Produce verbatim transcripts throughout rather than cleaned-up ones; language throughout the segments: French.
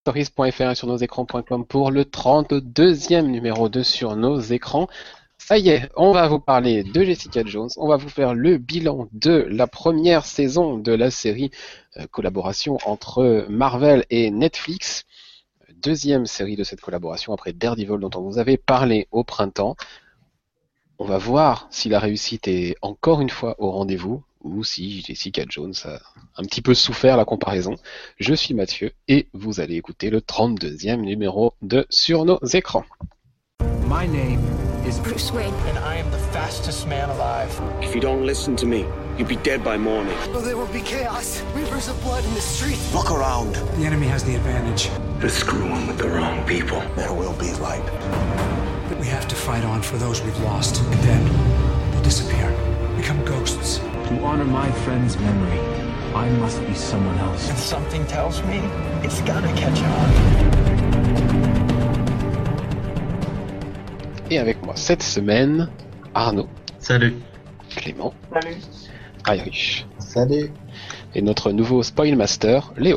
stories point f r et sur nos écrans point com pour le trente-deuxième numéro de Sur nos écrans. Ça y est, on va vous parler de Jessica Jones, on va vous faire le bilan de la première saison de la série euh, collaboration entre Marvel et Netflix. Deuxième série de cette collaboration après Daredevil dont on vous avait parlé au printemps. On va voir si la réussite est encore une fois au rendez-vous ou si Jessica Jones a un petit peu souffert la comparaison. Je suis Mathieu et vous allez écouter le trente-deuxième numéro de Sur nos écrans. My name is Bruce Wayne, and I am the fastest man alive. If you don't listen to me, you'll be dead by morning. Well, there will be chaos. Rivers of blood in the street. Look around. The enemy has the advantage. They're screwing with the wrong people. There will be light. We have to fight on for those we've lost, and then we'll disappear, become ghosts. To honor my friend's memory, I must be someone else. And something tells me it's gonna catch on. Et avec moi cette semaine, Arnaud. Salut. Clément. Salut. Irish. Salut. Et notre nouveau Spoilmaster, Léo.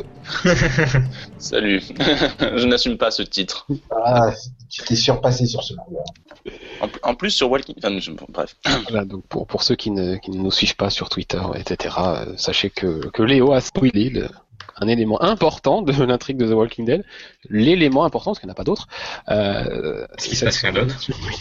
Salut. Je n'assume pas ce titre. Ah, tu t'es surpassé sur ce coup-là. En, en plus sur Walking... Enfin, je... bref. Voilà, donc pour, pour ceux qui ne, qui ne nous suivent pas sur Twitter, et cetera, euh, sachez que, que Léo a spoilé le, un élément important de l'intrigue de The Walking Dead. L'élément important, parce qu'il n'y en a pas d'autre. Euh, ce qui passe rien d'autre.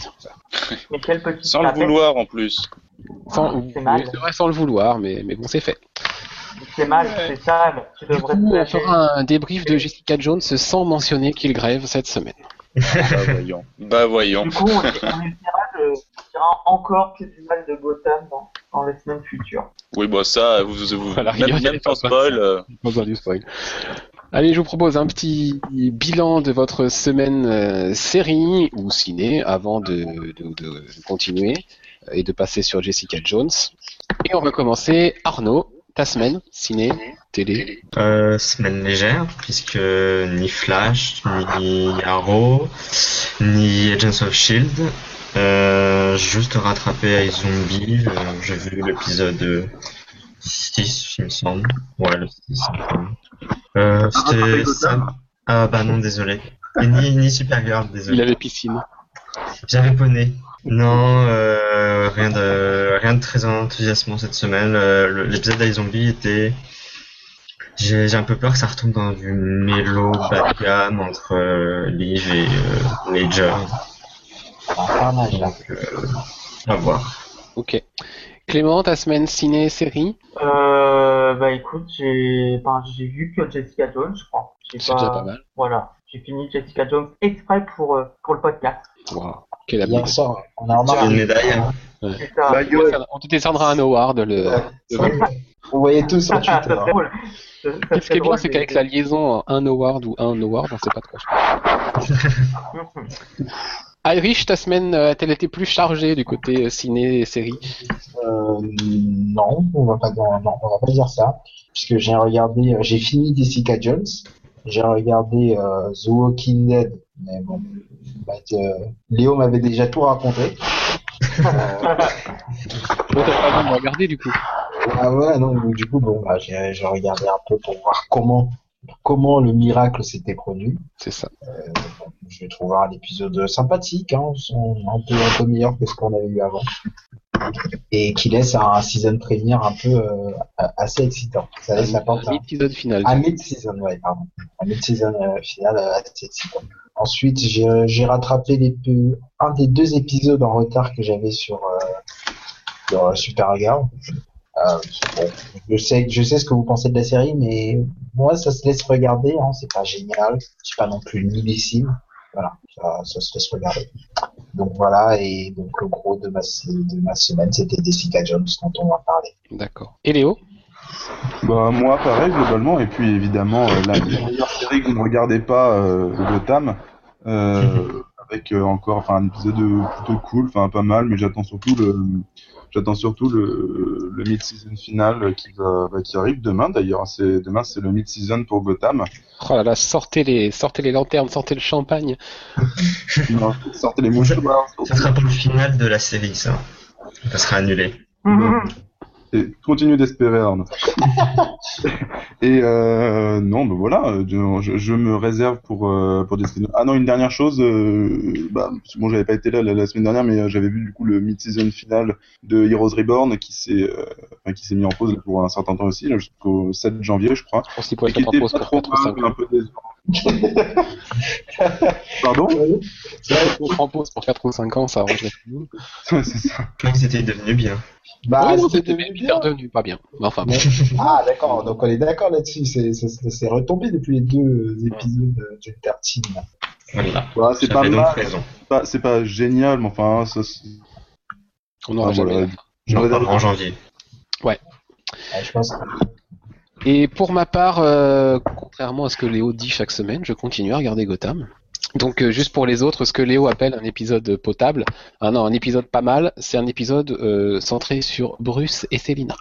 Mais quel petit Sans le tapet. vouloir en plus. Sans, C'est mal. oui, c'est vrai, sans le vouloir, mais, mais bon, c'est fait. C'est mal, c'est sale. Tu Du devrais coup, te on plager. fera un débrief de Jessica Jones sans mentionner qu'il grève cette semaine. Bah voyons. Bah voyons. Du coup, on, on essaiera de on dira encore que du mal de Gotham dans, dans les semaines futures. Oui, bah ça, vous, vous, Voilà, même, il y a même pas sans spoil. euh, Pas besoin du spoil. Allez, je vous propose un petit bilan de votre semaine euh, série ou ciné avant de, de, de continuer et de passer sur Jessica Jones. Et on va commencer. Arnaud, ta semaine, ciné, télé. Euh, semaine légère, puisque ni Flash, ni Arrow, ni Agents of Shield. Euh, juste rattrapé iZombie. Euh, j'ai vu l'épisode six, il me semble. Ouais, le six. Euh, c'était ça. Ah bah non, désolé. Et ni, ni Supergirl, désolé. Il avait piscine. J'avais poney. Non, euh, rien de rien de très enthousiasmant cette semaine. Euh, le- l'épisode d'iZombie était. J'ai j'ai un peu peur que ça retombe dans du mélo bas de gamme entre euh, Liv et euh, Major. Carnage là. Donc, euh, à voir. Ok. Clément, ta semaine ciné, série. Euh, bah écoute, j'ai enfin, j'ai vu que Jessica Jones, je crois. J'ai C'est déjà pas mal. Voilà, j'ai fini Jessica Jones exprès pour, euh, pour le podcast. Wow. Quelle Hier abnégation. soir, on a Tu as remarqué. une médaille. Hein. C'est ça. Bah, yo, On te descendra un award. Le... le- Vous voyez tous sur ça Twitter. serait drôle. Ça- ça Ce qui est serait bien, drôle, c'est mais- qu'avec la liaison un award ou un award, on sait pas trop. Irish, ta semaine, euh, a-t-elle été plus chargée du côté euh, ciné et série? Euh, non, on va pas non, non, on va pas dire ça, puisque j'ai regardé, euh, j'ai fini Jessica Jones, j'ai regardé euh, The Walking Dead, mais bon, bah, euh, Léo m'avait déjà tout raconté. Bon, t'as pas besoin de regarder du coup. Ah ouais, non, donc, du coup, bon, bah, j'ai j'ai regardé un peu pour voir comment comment le miracle s'était produit. C'est ça. Je trouve un épisode sympathique, hein, sont un peu un peu meilleur que ce qu'on avait eu avant, et qui laisse un season premiere un peu euh, assez excitant. Ça laisse la porte Un à épisode final. un mid-season, ouais, pardon, un mid-season euh, final euh, assez excitant. Ensuite, j'ai j'ai rattrapé les peu, un des deux épisodes en retard que j'avais sur euh, sur euh, Supergirl. Euh, bon, je sais, je sais ce que vous pensez de la série, mais moi, ça se laisse regarder, hein, c'est pas génial, c'est pas non plus millésime, voilà, ça, ça se laisse regarder. Donc voilà, et donc le gros de ma, de ma semaine, c'était Jessica Jones dont on va parler. D'accord. Et Léo? Bah moi pareil globalement, et puis évidemment euh, la meilleure série que vous ne regardez pas, euh, Gotham, euh, avec euh, encore enfin un épisode plutôt cool, enfin pas mal, mais j'attends surtout le j'attends surtout le, le mid-season final qui va bah, qui arrive demain d'ailleurs. C'est demain c'est le mid-season pour Gotham. Oh là là, sortez les, sortez les lanternes, sortez le champagne. Non, sortez les mouchoirs. Ça sera pas le final de la série, ça. Ça sera annulé. Mhm. Et continue d'espérer, Arnaud. Et euh, non, ben voilà, je, je me réserve pour euh, pour Destiny. Ah non, une dernière chose, euh, bah, bon, j'avais pas été là la, la semaine dernière, mais j'avais vu du coup le mid-season final de Heroes Reborn qui s'est euh, enfin, qui s'est mis en pause pour un certain temps aussi, jusqu'au sept janvier, je crois. Je pense qu'il pourrait Et qui être en était pause pas pour trop quatre ou cinq mal, un ans. peu décevant. Pardon? C'est vrai qu'il faut en pause pour quatre ou cinq ans, ça arrangerait tout le monde. Ouais, c'est ça. Je crois que c'était devenu bien. Bah, Ouais, non, c'était c'était devenu hyper bien. devenu pas bien. Mais enfin, bon. Ah, d'accord, donc on est d'accord là-dessus. C'est, c'est, c'est c'est retombé depuis les deux épisodes de Jupiter Team. Voilà. Bah, c'est pas J'avais donc mal, raison. c'est pas, c'est pas génial, mais enfin, ça, c'est- On n'aura Ah, jamais. voilà. la- je me On en réserve. parlera en janvier. Ouais, je pense que Et pour ma part, euh, contrairement à ce que Léo dit chaque semaine, je continue à regarder Gotham. Donc euh, juste pour les autres, ce que Léo appelle un épisode potable, ah non, un épisode pas mal, c'est un épisode euh, centré sur Bruce et Selina.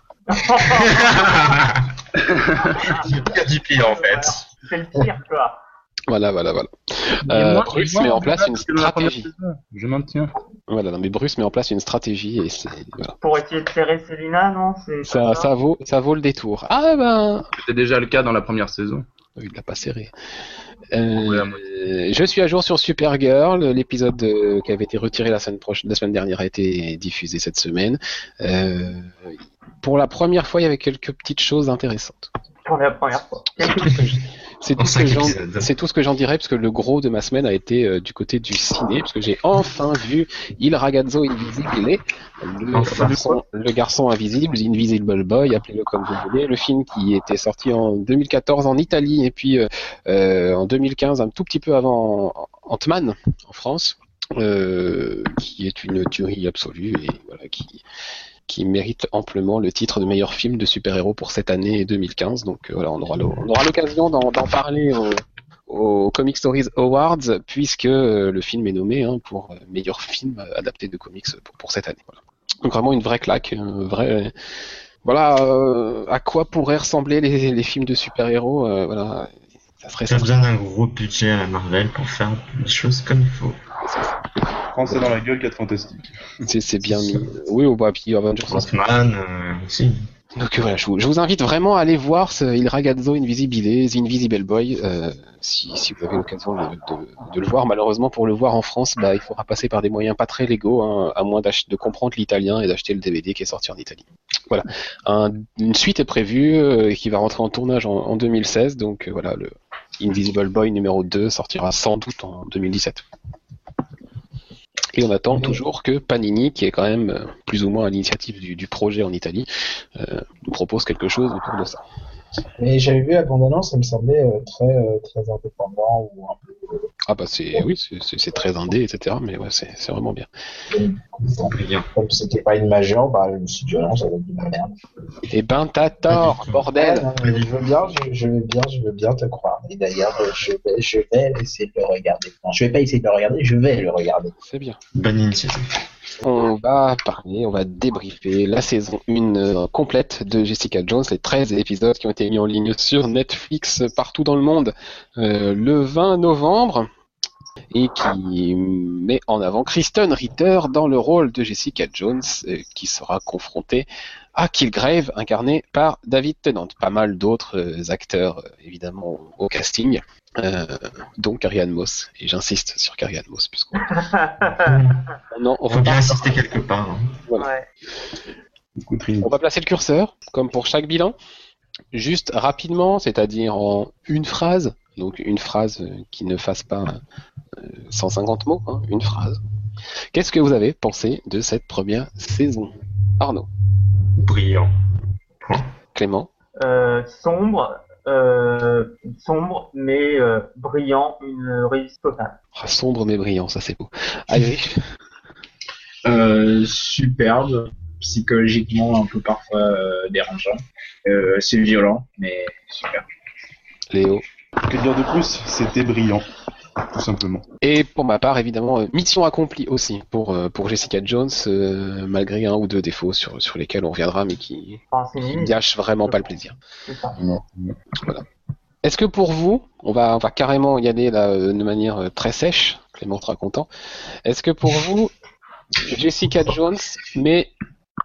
C'est le pire du pire en fait. C'est le pire, quoi. Voilà, voilà, voilà. Mais Euh, moi- Bruce moi, met en je place reste une que dans la première stratégie. saison. Je maintiens. Voilà, non, mais Bruce met en place une stratégie et c'est voilà. Pour essayer de serrer Célina, non? C'est Ça, pas ça vaut, ça vaut le détour. Ah ben, C'était déjà le cas dans la première saison. il l'a pas serré. Euh, Ouais, à moitié. je suis à jour sur Supergirl. L'épisode euh, qui avait été retiré la semaine prochaine, la semaine dernière a été diffusé cette semaine. Euh, pour la première fois, il y avait quelques petites choses intéressantes. Pour la première fois. C'est tout ce que je- c'est tout, En ce que cinq j'en- épisodes. c'est tout ce que j'en dirais, parce que le gros de ma semaine a été euh, du côté du ciné, parce que j'ai enfin vu Il Ragazzo Invisibile, le, Enfin. garçon, le garçon invisible, Invisible Boy, appelez-le comme vous voulez, le film qui était sorti en deux mille quatorze en Italie, et puis euh, euh, en deux mille quinze, un tout petit peu avant Ant-Man en France, euh, qui est une tuerie absolue, et voilà, qui qui mérite amplement le titre de meilleur film de super-héros pour cette année deux mille quinze. Donc euh, voilà, on aura l'o- on aura l'occasion d'en d'en parler au, au Comic Stories Awards, puisque euh, le film est nommé hein, pour euh, meilleur film euh, adapté de comics pour, pour cette année. Voilà. Donc vraiment une vraie claque, un vrai. Voilà euh, à quoi pourraient ressembler les, les films de super-héros. euh, voilà, ça serait T'as ça. besoin d'un gros budget à la Marvel pour faire les choses comme il faut. Français dans la gueule, quatre fantastiques. C'est c'est bien mis. Oui, au bah, puis Avengers. Ant-Man euh, aussi. Donc euh, voilà, je vous, je vous invite vraiment à aller voir ce Il Ragazzo Invisibile, The Invisible Boy, euh, si, si vous avez l'occasion de, de, de le voir. Malheureusement, pour le voir en France, bah, il faudra passer par des moyens pas très légaux, hein, à moins d'ach- de comprendre l'italien et d'acheter le D V D qui est sorti en Italie. Voilà, Un- une suite est prévue euh, et qui va rentrer en tournage en, en deux mille seize, donc euh, voilà, le Invisible Boy numéro deux sortira sans doute en deux mille dix-sept. Et on attend toujours que Panini, qui est quand même euh, plus ou moins à l'initiative du, du projet en Italie, euh, nous propose quelque chose autour de ça. Mais j'avais vu la bande-annonce, ça me semblait euh, très, euh, très indépendant ou un peu. Ah bah c'est oui, c'est- c'est c'est très indé, et cetera. Mais ouais, c'est c'est vraiment bien. Brillant. Comme c'était pas une majeure, bah, je me suis dit, oh non, ça va être de la merde. Et ben t'as tort, Ouais, bordel. non, mais je veux bien, je, je veux bien, je veux bien te croire. Et d'ailleurs, euh, je vais, je vais essayer de le regarder. Non, je vais pas essayer de le regarder, je vais le regarder. C'est bien. Bonne initiative. On va parler, on va débriefer la saison un euh, complète de Jessica Jones, les treize épisodes qui ont été mis en ligne sur Netflix partout dans le monde euh, le vingt novembre et qui met en avant Kristen Ritter dans le rôle de Jessica Jones euh, qui sera confrontée à Killgrave incarné par David Tennant. Pas mal d'autres euh, acteurs euh, évidemment au, au casting, euh, dont Carrie-Anne Moss, et j'insiste sur Carrie-Anne Moss puisqu'on on en Faut bien reparle. insister quelque part. hein. Voilà. Ouais. Écoute, Trini. On va placer le curseur, comme pour chaque bilan, juste rapidement, c'est-à-dire en une phrase, donc une phrase euh, qui ne fasse pas euh, cent cinquante mots, hein, une phrase. Qu'est-ce que vous avez pensé de cette première saison? Arnaud, Brillant. Clément, Euh, sombre, euh, sombre, mais euh, brillant, une réussite totale. ah, sombre mais brillant, ça c'est beau. Allez, Euh, superbe, psychologiquement un peu parfois euh, dérangeant. Euh, c'est violent, mais super. Léo. Que dire de plus? C'était brillant, tout simplement. Et pour ma part, évidemment, euh, mission accomplie aussi pour, euh, pour Jessica Jones, euh, malgré un ou deux défauts sur, sur lesquels on reviendra, mais qui, Enfin, c'est qui limite, gâchent vraiment pas le plaisir. c'est ça. Est-ce que pour vous, on va, on va carrément y aller là, euh, de manière euh, très sèche, Clément sera content, est-ce que pour vous, Jessica Jones met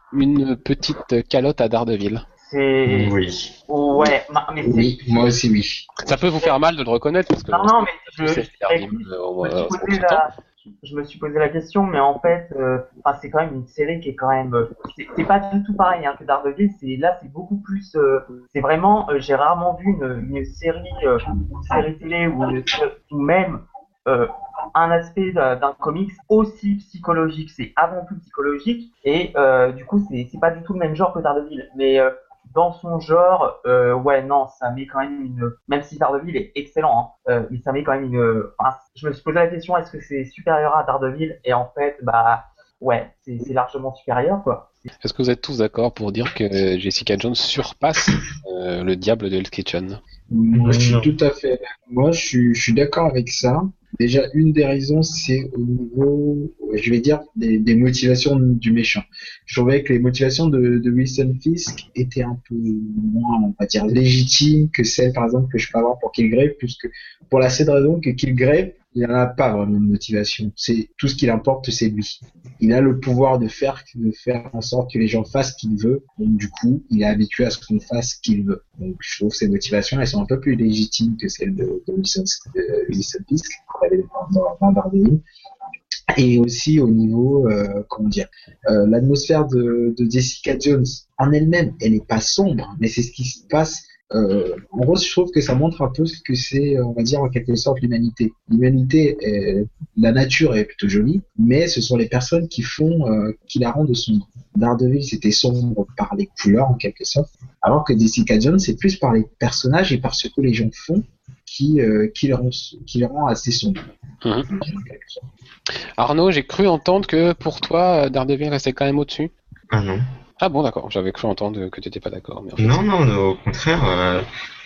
une petite calotte à Daredevil. C'est. Oui. Ouais, mais c'est. Oui, moi aussi, oui. Ça peut vous faire mal de le reconnaître parce que. Non, non, mais je, sais, je, Daredevil, je, on me va- suis on posé s'entend. la, je me suis posé la question, mais en fait, euh, enfin, c'est quand même une série qui est quand même. euh, C'est c'est pas du tout pareil hein, que Daredevil. C'est là, c'est beaucoup plus. euh, c'est vraiment. euh, J'ai rarement vu une, une série, euh, une série télé ou, une, ou même euh, un aspect d'un d'un comics aussi psychologique. C'est avant tout psychologique et euh, du coup, c'est c'est pas du tout le même genre que Daredevil, mais euh, dans son genre, euh, ouais, non, ça met quand même une. Même si Daredevil est excellent, hein, euh, mais ça met quand même une. Enfin, je me suis posé la question, est-ce que c'est supérieur à Daredevil? Et en fait, bah, ouais, c'est c'est largement supérieur, quoi. Est-ce que vous êtes tous d'accord pour dire que Jessica Jones surpasse euh, le diable de Hell's Kitchen? Moi, je suis Non. tout à fait. Moi, je suis, je suis d'accord avec ça. Déjà, une des raisons, c'est au niveau, je vais dire, des, des motivations du méchant. Je trouvais que les motivations de, de Wilson Fisk étaient un peu moins, on va dire, légitimes que celles, par exemple, que je peux avoir pour Killgrave, puisque pour la seule raison que Killgrave, il n'en a pas vraiment de motivation. C'est tout ce qui l'importe, c'est lui. Il a le pouvoir de faire, de faire en sorte que les gens fassent ce qu'il veut. Donc, du coup, il est habitué à ce qu'on fasse ce qu'il veut. Donc, je trouve que ces motivations, elles sont un peu plus légitimes que celles de, de Wilson, de Wilson Fisk, qu'on avait dans, dans Daredevil. Et aussi au niveau, euh, comment dire, euh, l'atmosphère de, de Jessica Jones en elle-même, elle n'est pas sombre, mais c'est ce qui se passe. Euh, en gros, je trouve que ça montre un peu ce que c'est, on va dire en quelque sorte, l'humanité. L'humanité, est, la nature est plutôt jolie, mais ce sont les personnes qui font, euh, qui la rendent sombre. Daredevil, c'était sombre par les couleurs en quelque sorte, alors que Jessica Jones, c'est plus par les personnages et par ce que les gens font qui, euh, qui, le, rend, qui le rend assez sombre. Mhm. Arnaud, j'ai cru entendre que pour toi, Daredevil restait quand même au-dessus. Ah non. Ah bon, d'accord, j'avais cru entendre que tu n'étais pas d'accord. Mais en fait, Non, non, au contraire, euh,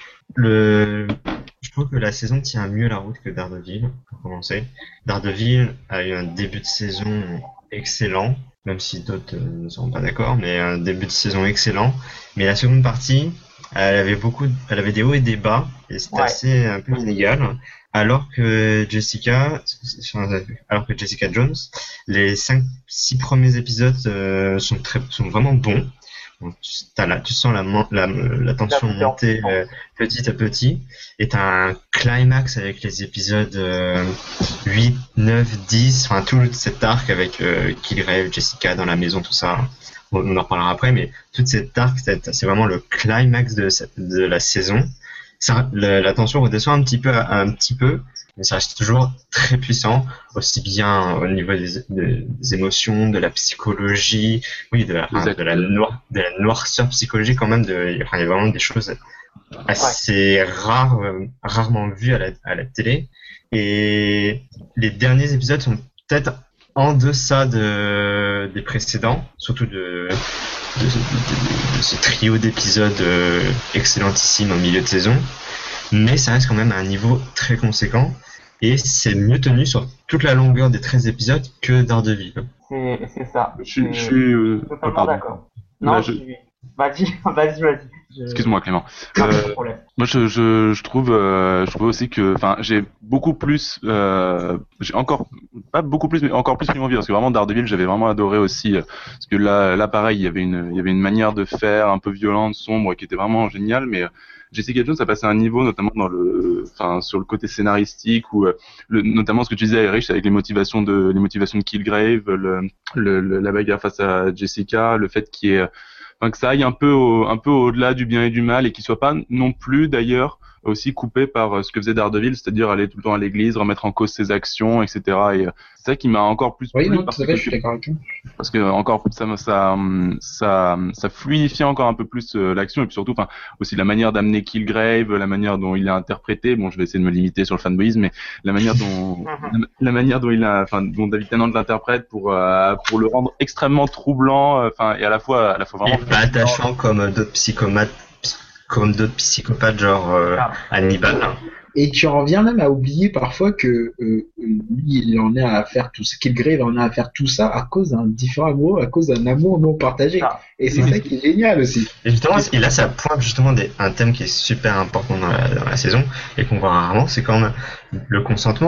le... je trouve que la saison tient mieux la route que Daredevil, pour commencer. Daredevil a eu un début de saison excellent, même si d'autres euh, ne seront pas d'accord, mais un début de saison excellent. Mais la seconde partie, elle avait beaucoup, de- elle avait des hauts et des bas, et c'était Ouais. assez un peu inégal. Alors que Jessica, alors que Jessica Jones, les cinq, six premiers épisodes euh, sont très, sont vraiment bons. Donc, tu, t'as la, tu sens la, mon- la, la tension La montée en monter euh, petit à petit, et t'as un climax avec les épisodes euh, huit, neuf, dix, enfin tout cet arc avec euh, Killgrave, Jessica dans la maison, tout ça. On, on en reparlera après, mais tout cet arc, c'est, c'est vraiment le climax de, cette- de la saison. Ça, la, la tension redescend un petit peu, un petit peu, mais ça reste toujours très puissant, aussi bien au niveau des, des, des émotions, de la psychologie, oui, de la, enfin, de la, noir, de la noirceur psychologique quand même. De, enfin, il y a vraiment des choses assez rares, euh, rarement vues à la, à la télé. Et les derniers épisodes sont peut-être en deçà de, des précédents, surtout de, de, de, de, de ce trio d'épisodes euh, excellentissime au milieu de saison, mais ça reste quand même à un niveau très conséquent, et c'est mieux tenu sur toute la longueur des treize épisodes que Daredevil. C'est c'est ça. Je suis, C'est- je suis euh, totalement oh, pardon. d'accord. Non, Là, je je- suis. Vas-y, vas-y, vas-y. Je- Excuse-moi Clément. Non, pas de Euh, problème. moi je, je, je trouve euh, je trouve aussi que enfin j'ai beaucoup plus euh, j'ai encore pas beaucoup plus mais encore plus pris envie parce que vraiment Daredevil j'avais vraiment adoré aussi euh, parce que là là pareil il y avait une il y avait une manière de faire un peu violente, sombre qui était vraiment géniale, mais euh, Jessica Jones a passé un niveau notamment dans le enfin sur le côté scénaristique ou euh, le, notamment ce que tu disais Erich avec les motivations de les motivations de Killgrave, le, le, le la bagarre face à Jessica, le fait qu'il y ait Enfin, que ça aille un peu au, un peu au-delà du bien et du mal et qu'il soit pas non plus d'ailleurs aussi coupé par euh, ce que faisait Daredevil, c'est-à-dire aller tout le temps à l'église, remettre en cause ses actions, et cetera. Et euh, c'est ça qui m'a encore plus Oui, plu non, parce tout à que fait, je suis d'accord avec toi. parce que encore ça me- ça hum, ça ça fluidifie encore un peu plus euh, l'action et puis surtout enfin aussi la manière d'amener Killgrave, la manière dont il est interprété. Bon, je vais essayer de me limiter sur le fanboyisme, mais la manière dont la, la manière dont il a enfin dont David Tennant l'interprète pour euh, pour le rendre extrêmement troublant, enfin et à la fois à la fois vraiment Et pas attachant comme d'autres psychomates, comme d'autres psychopathes genre euh, Hannibal. Et tu en viens même à oublier parfois que euh, lui, il en est à faire tout ça, Killgrave en a à faire tout ça à cause d'un différent amour, à cause d'un amour non partagé. Et c'est ça qui est génial aussi. Et justement, et là, ça pointe justement des, un thème qui est super important dans la, dans la saison et qu'on voit rarement, c'est quand même le consentement.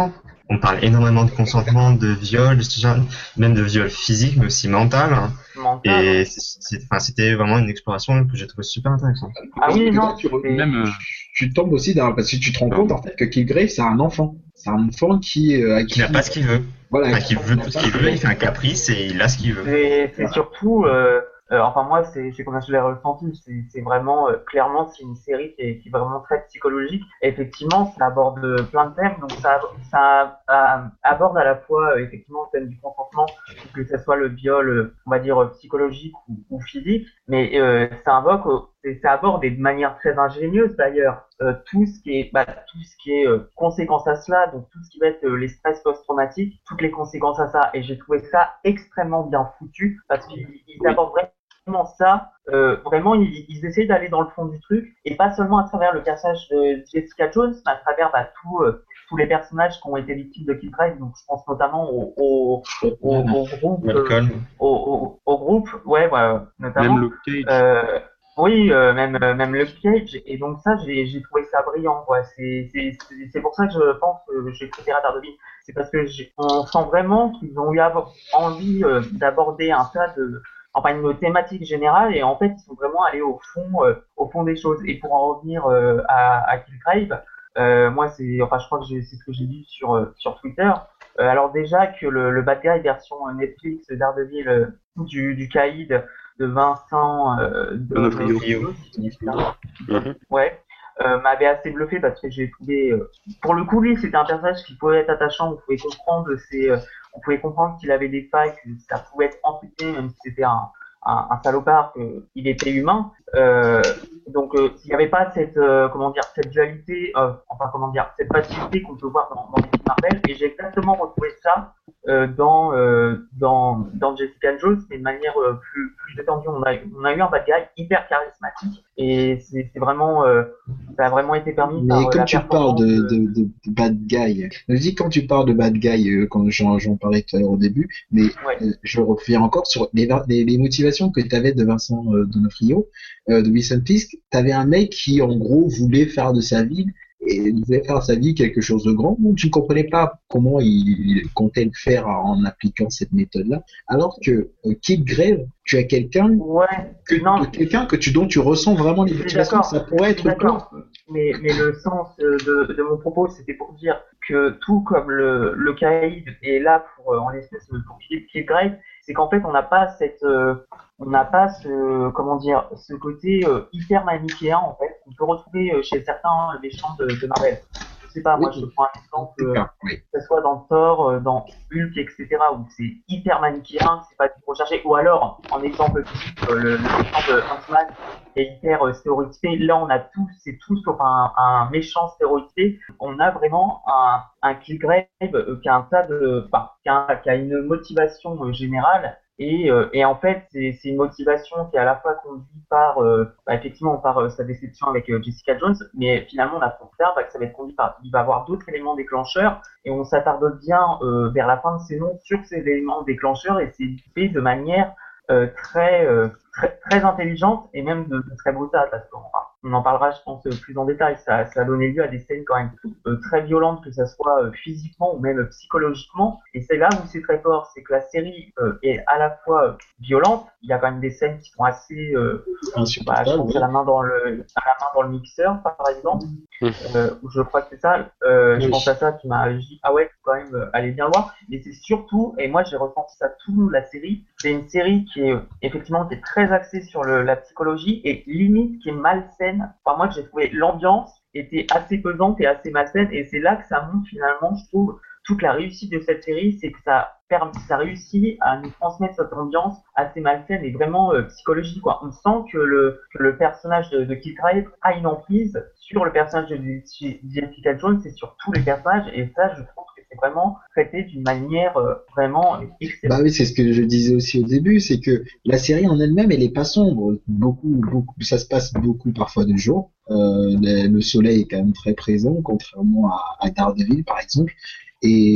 on parle énormément de consentement, de viol, même de viol physique, mais aussi mental. Hein. Mental, et ouais. c'est, c'est, enfin, c'était vraiment une exploration que j'ai trouvé super intéressante. Ah oui, non, là, tu, c'est- même, euh, tu tombes aussi dans, parce que tu te rends compte en fait que Kilgrave c'est un enfant, c'est un enfant qui, euh, à Qui n'a pas ce qu'il veut. voilà, Enfin, qui veut tout ce qu'il veut, il fait un caprice et il a ce qu'il veut. C'est c'est surtout, euh, euh, enfin moi c'est c'est comme ça que je l'ai ressenti, c'est c'est vraiment euh, clairement c'est une série qui est, qui est vraiment très psychologique. Et effectivement, ça aborde plein de thèmes, donc ça ça euh, aborde à la fois euh, effectivement le thème du consentement, que ce soit le viol, euh, on va dire euh, psychologique ou, ou physique, mais euh, ça invoque, euh, et ça aborde et de manière très ingénieuse d'ailleurs euh, tout ce qui est bah, tout ce qui est euh, conséquences à cela, donc tout ce qui va être euh, les stress post-traumatiques, toutes les conséquences à ça. Et j'ai trouvé ça extrêmement bien foutu parce qu'ils ils abordent vraiment ça. Euh, vraiment, ils, ils essaient d'aller dans le fond du truc et pas seulement à travers le personnage de Jessica Jones, mais à travers bah, tout, euh, tous les personnages qui ont été victimes de Kilgrave. Donc, je pense notamment au, au, au, au groupe, euh, au, au, au groupe, ouais, bah, notamment. Même Luke Cage. Euh, oui, euh, même euh, même Luke Cage. Et donc ça, j'ai j'ai trouvé ça brillant, quoi. C'est c'est c'est c'est pour ça que je pense que j'ai préféré Daredevil. C'est parce que j'ai, on sent vraiment qu'ils ont eu avo- envie euh, d'aborder un tas de, enfin une thématique générale, et en fait ils sont vraiment allés au fond, euh, au fond des choses. Et pour en revenir euh, à, à Kilgrave, euh, moi c'est, enfin je crois que j'ai- c'est ce que j'ai dit sur euh, sur Twitter. Euh, alors déjà que le, le bad guy version Netflix Daredevil euh, du du Caïd de Vincent euh, D'Onofrio. D'Onofrio, ouais, euh, m'avait assez bluffé parce que j'ai trouvé, euh, pour le coup, lui, c'était un personnage qui pouvait être attachant, on pouvait comprendre ses, euh, on pouvait comprendre qu'il avait des failles, que ça pouvait être amputé, même si c'était un, un, un salopard, qu'il était humain. Euh, donc, euh, s'il n'y avait pas cette, euh, comment dire, cette dualité, euh, enfin, comment dire, cette facilité qu'on peut voir dans, dans les films Marvel, et j'ai exactement retrouvé ça euh, dans, euh, dans, dans Jessica Jones, mais de manière euh, plus, plus détendue. On a, on a eu un bad guy hyper charismatique, et c'est c'est vraiment, euh, ça a vraiment été permis Mais par euh, comme la tu parles performance de, de... de, de, de bad guy, je dis quand tu parles de bad guy, euh, quand j'en j'en parlais tout à l'heure au début, mais Ouais. euh, je reviens encore sur les, les, les motivations que tu avais de Vincent euh, D'Onofrio, euh, de Wilson Fisk. Tu avais un mec qui, en gros, voulait faire de sa vie, et voulait faire de sa vie quelque chose de grand, donc tu ne comprenais pas comment il, il comptait le faire en appliquant cette méthode-là, alors que euh, Kilgrave, tu as quelqu'un Ouais, que, non, de quelqu'un que tu, dont tu ressens vraiment les je suis motivations, d'accord. ça pourrait Je suis être d'accord. toi. Mais, mais le sens euh, de, de mon propos, c'était pour dire que tout comme le, le caïd est là pour, euh, en l'espèce, pour Kilgrave, c'est qu'en fait, on n'a pas cette, euh, on n'a pas ce, comment dire, ce côté euh, hyper manichéen, en fait, qu'on peut retrouver euh, chez certains méchants de, de Marvel. Je sais pas, moi, Oui. je prends un exemple, euh, Ah, oui. que ce soit dans Thor, euh, dans Hulk, et cetera, où c'est hyper manichéen, c'est pas du tout recherché, ou alors, en exemple type, euh, le, le méchant de Ant-Man est hyper euh, stéréotypé. Là, on a tout, c'est tout sauf un, un méchant stéréotypé. On a vraiment un, un Kilgrave euh, qui a un tas de, enfin, qui a, qui a une motivation euh, générale. Et, euh, et en fait, c'est c'est une motivation qui est à la fois conduite par, euh, bah, effectivement, par euh, sa déception avec euh, Jessica Jones, mais finalement, on apprend plus tard bah, que ça va être conduit par, il va avoir d'autres éléments déclencheurs, et on s'attarde bien euh, vers la fin de saison sur ces éléments déclencheurs, et c'est fait de manière euh, très, euh, très, très intelligente et même de, de très brutale, parce qu'on enfin, on en parlera, je pense, plus en détail. Ça, ça a donné lieu à des scènes quand même euh, très violentes, que ça soit euh, physiquement ou même euh, psychologiquement. Et c'est là où c'est très fort, c'est que la série euh, est à la fois euh, violente. Il y a quand même des scènes qui sont assez, euh, bah, je pense oui. à la main dans le, à la main dans le mixeur, par exemple. Euh, je crois que c'est ça. Euh, je Oui. pense à ça qui m'a dit ah ouais, faut quand même euh, aller bien le voir. Mais c'est surtout, et moi j'ai ressenti ça tout le long de la série. C'est une série qui est euh, effectivement qui est très axée sur le, la psychologie et limite qui est malsaine. Enfin moi j'ai trouvé l'ambiance était assez pesante et assez malsaine, et c'est là que ça montre finalement, je trouve, toute la réussite de cette série, c'est que ça permet, ça réussit à nous transmettre cette ambiance assez malsaine et vraiment euh, psychologique, quoi. On sent que le, que le personnage de, de Kilgrave a une emprise sur le personnage de Jessica Jones et sur tous les personnages, et ça, je trouve que c'est vraiment traité d'une manière euh, vraiment excellente. Bah oui, c'est ce que je disais aussi au début, c'est que la série en elle-même, elle est pas sombre. Beaucoup, beaucoup, ça se passe beaucoup parfois de jour. Euh, le, le soleil est quand même très présent, contrairement à, à Daredevil, par exemple. Et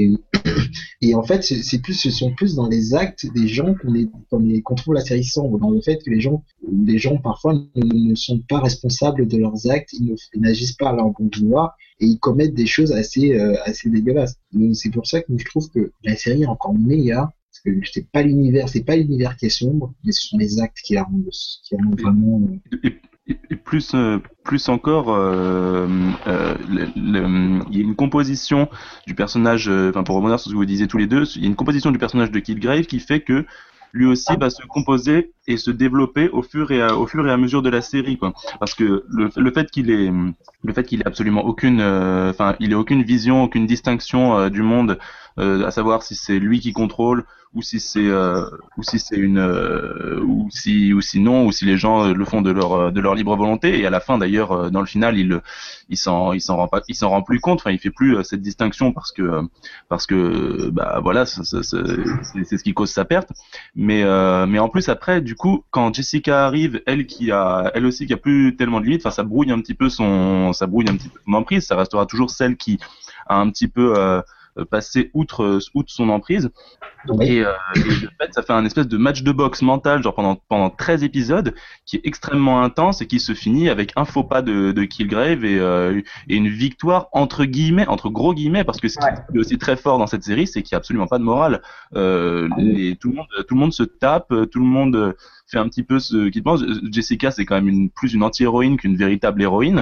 Et en fait, c'est, c'est plus, ce sont plus dans les actes des gens qu'on est, qu'on est, qu'on trouve la série sombre, dans le fait que les gens, les gens parfois ne, ne sont pas responsables de leurs actes, ils, ne, ils n'agissent pas à leur bon vouloir et ils commettent des choses assez, euh, assez dégueulasses. Donc, c'est pour ça que je trouve que la série est encore meilleure. Parce que c'est pas l'univers, c'est pas l'univers qui est sombre, mais ce sont les actes qui la rendent, qui la rendent vraiment. Et, et, et plus, euh, plus encore, euh, euh, le, le, il y a une composition du personnage. Enfin, pour rebondir sur ce que vous disiez tous les deux, il y a une composition du personnage de Kilgrave qui fait que lui aussi va se composer et se développer au fur et à, au fur et à mesure de la série, quoi. Parce que le, le fait qu'il ait, le fait qu'il ait absolument aucune, enfin, euh, il ait aucune vision, aucune distinction euh, du monde, euh, à savoir si c'est lui qui contrôle ou si c'est, euh, ou si c'est une, euh, ou si, ou sinon, ou si les gens le font de leur, de leur libre volonté. Et à la fin, d'ailleurs, dans le final, il, il s'en, il s'en rend pas, il s'en rend plus compte. Enfin, il fait plus cette distinction parce que, parce que, bah voilà, c'est, c'est, c'est, c'est ce qui cause sa perte. Mais, euh, mais en plus après, du coup, quand Jessica arrive, elle qui a, elle aussi qui a plus tellement de limites, enfin ça brouille un petit peu son, ça brouille un petit peu son emprise. Ça restera toujours celle qui a un petit peu euh, passé outre, outre son emprise. Oui. Et, euh, et de fait, ça fait un espèce de match de boxe mental, genre pendant pendant treize épisodes, qui est extrêmement intense et qui se finit avec un faux pas de, de Kilgrave et, euh, et une victoire entre guillemets, entre gros guillemets, parce que ce qui est aussi très fort dans cette série, c'est qu'il n'y a absolument pas de morale. Euh, les, tout le monde, tout le monde se tape, tout le monde fait un petit peu ce qu'il pense. Jessica, c'est quand même une, plus une anti-héroïne qu'une véritable héroïne.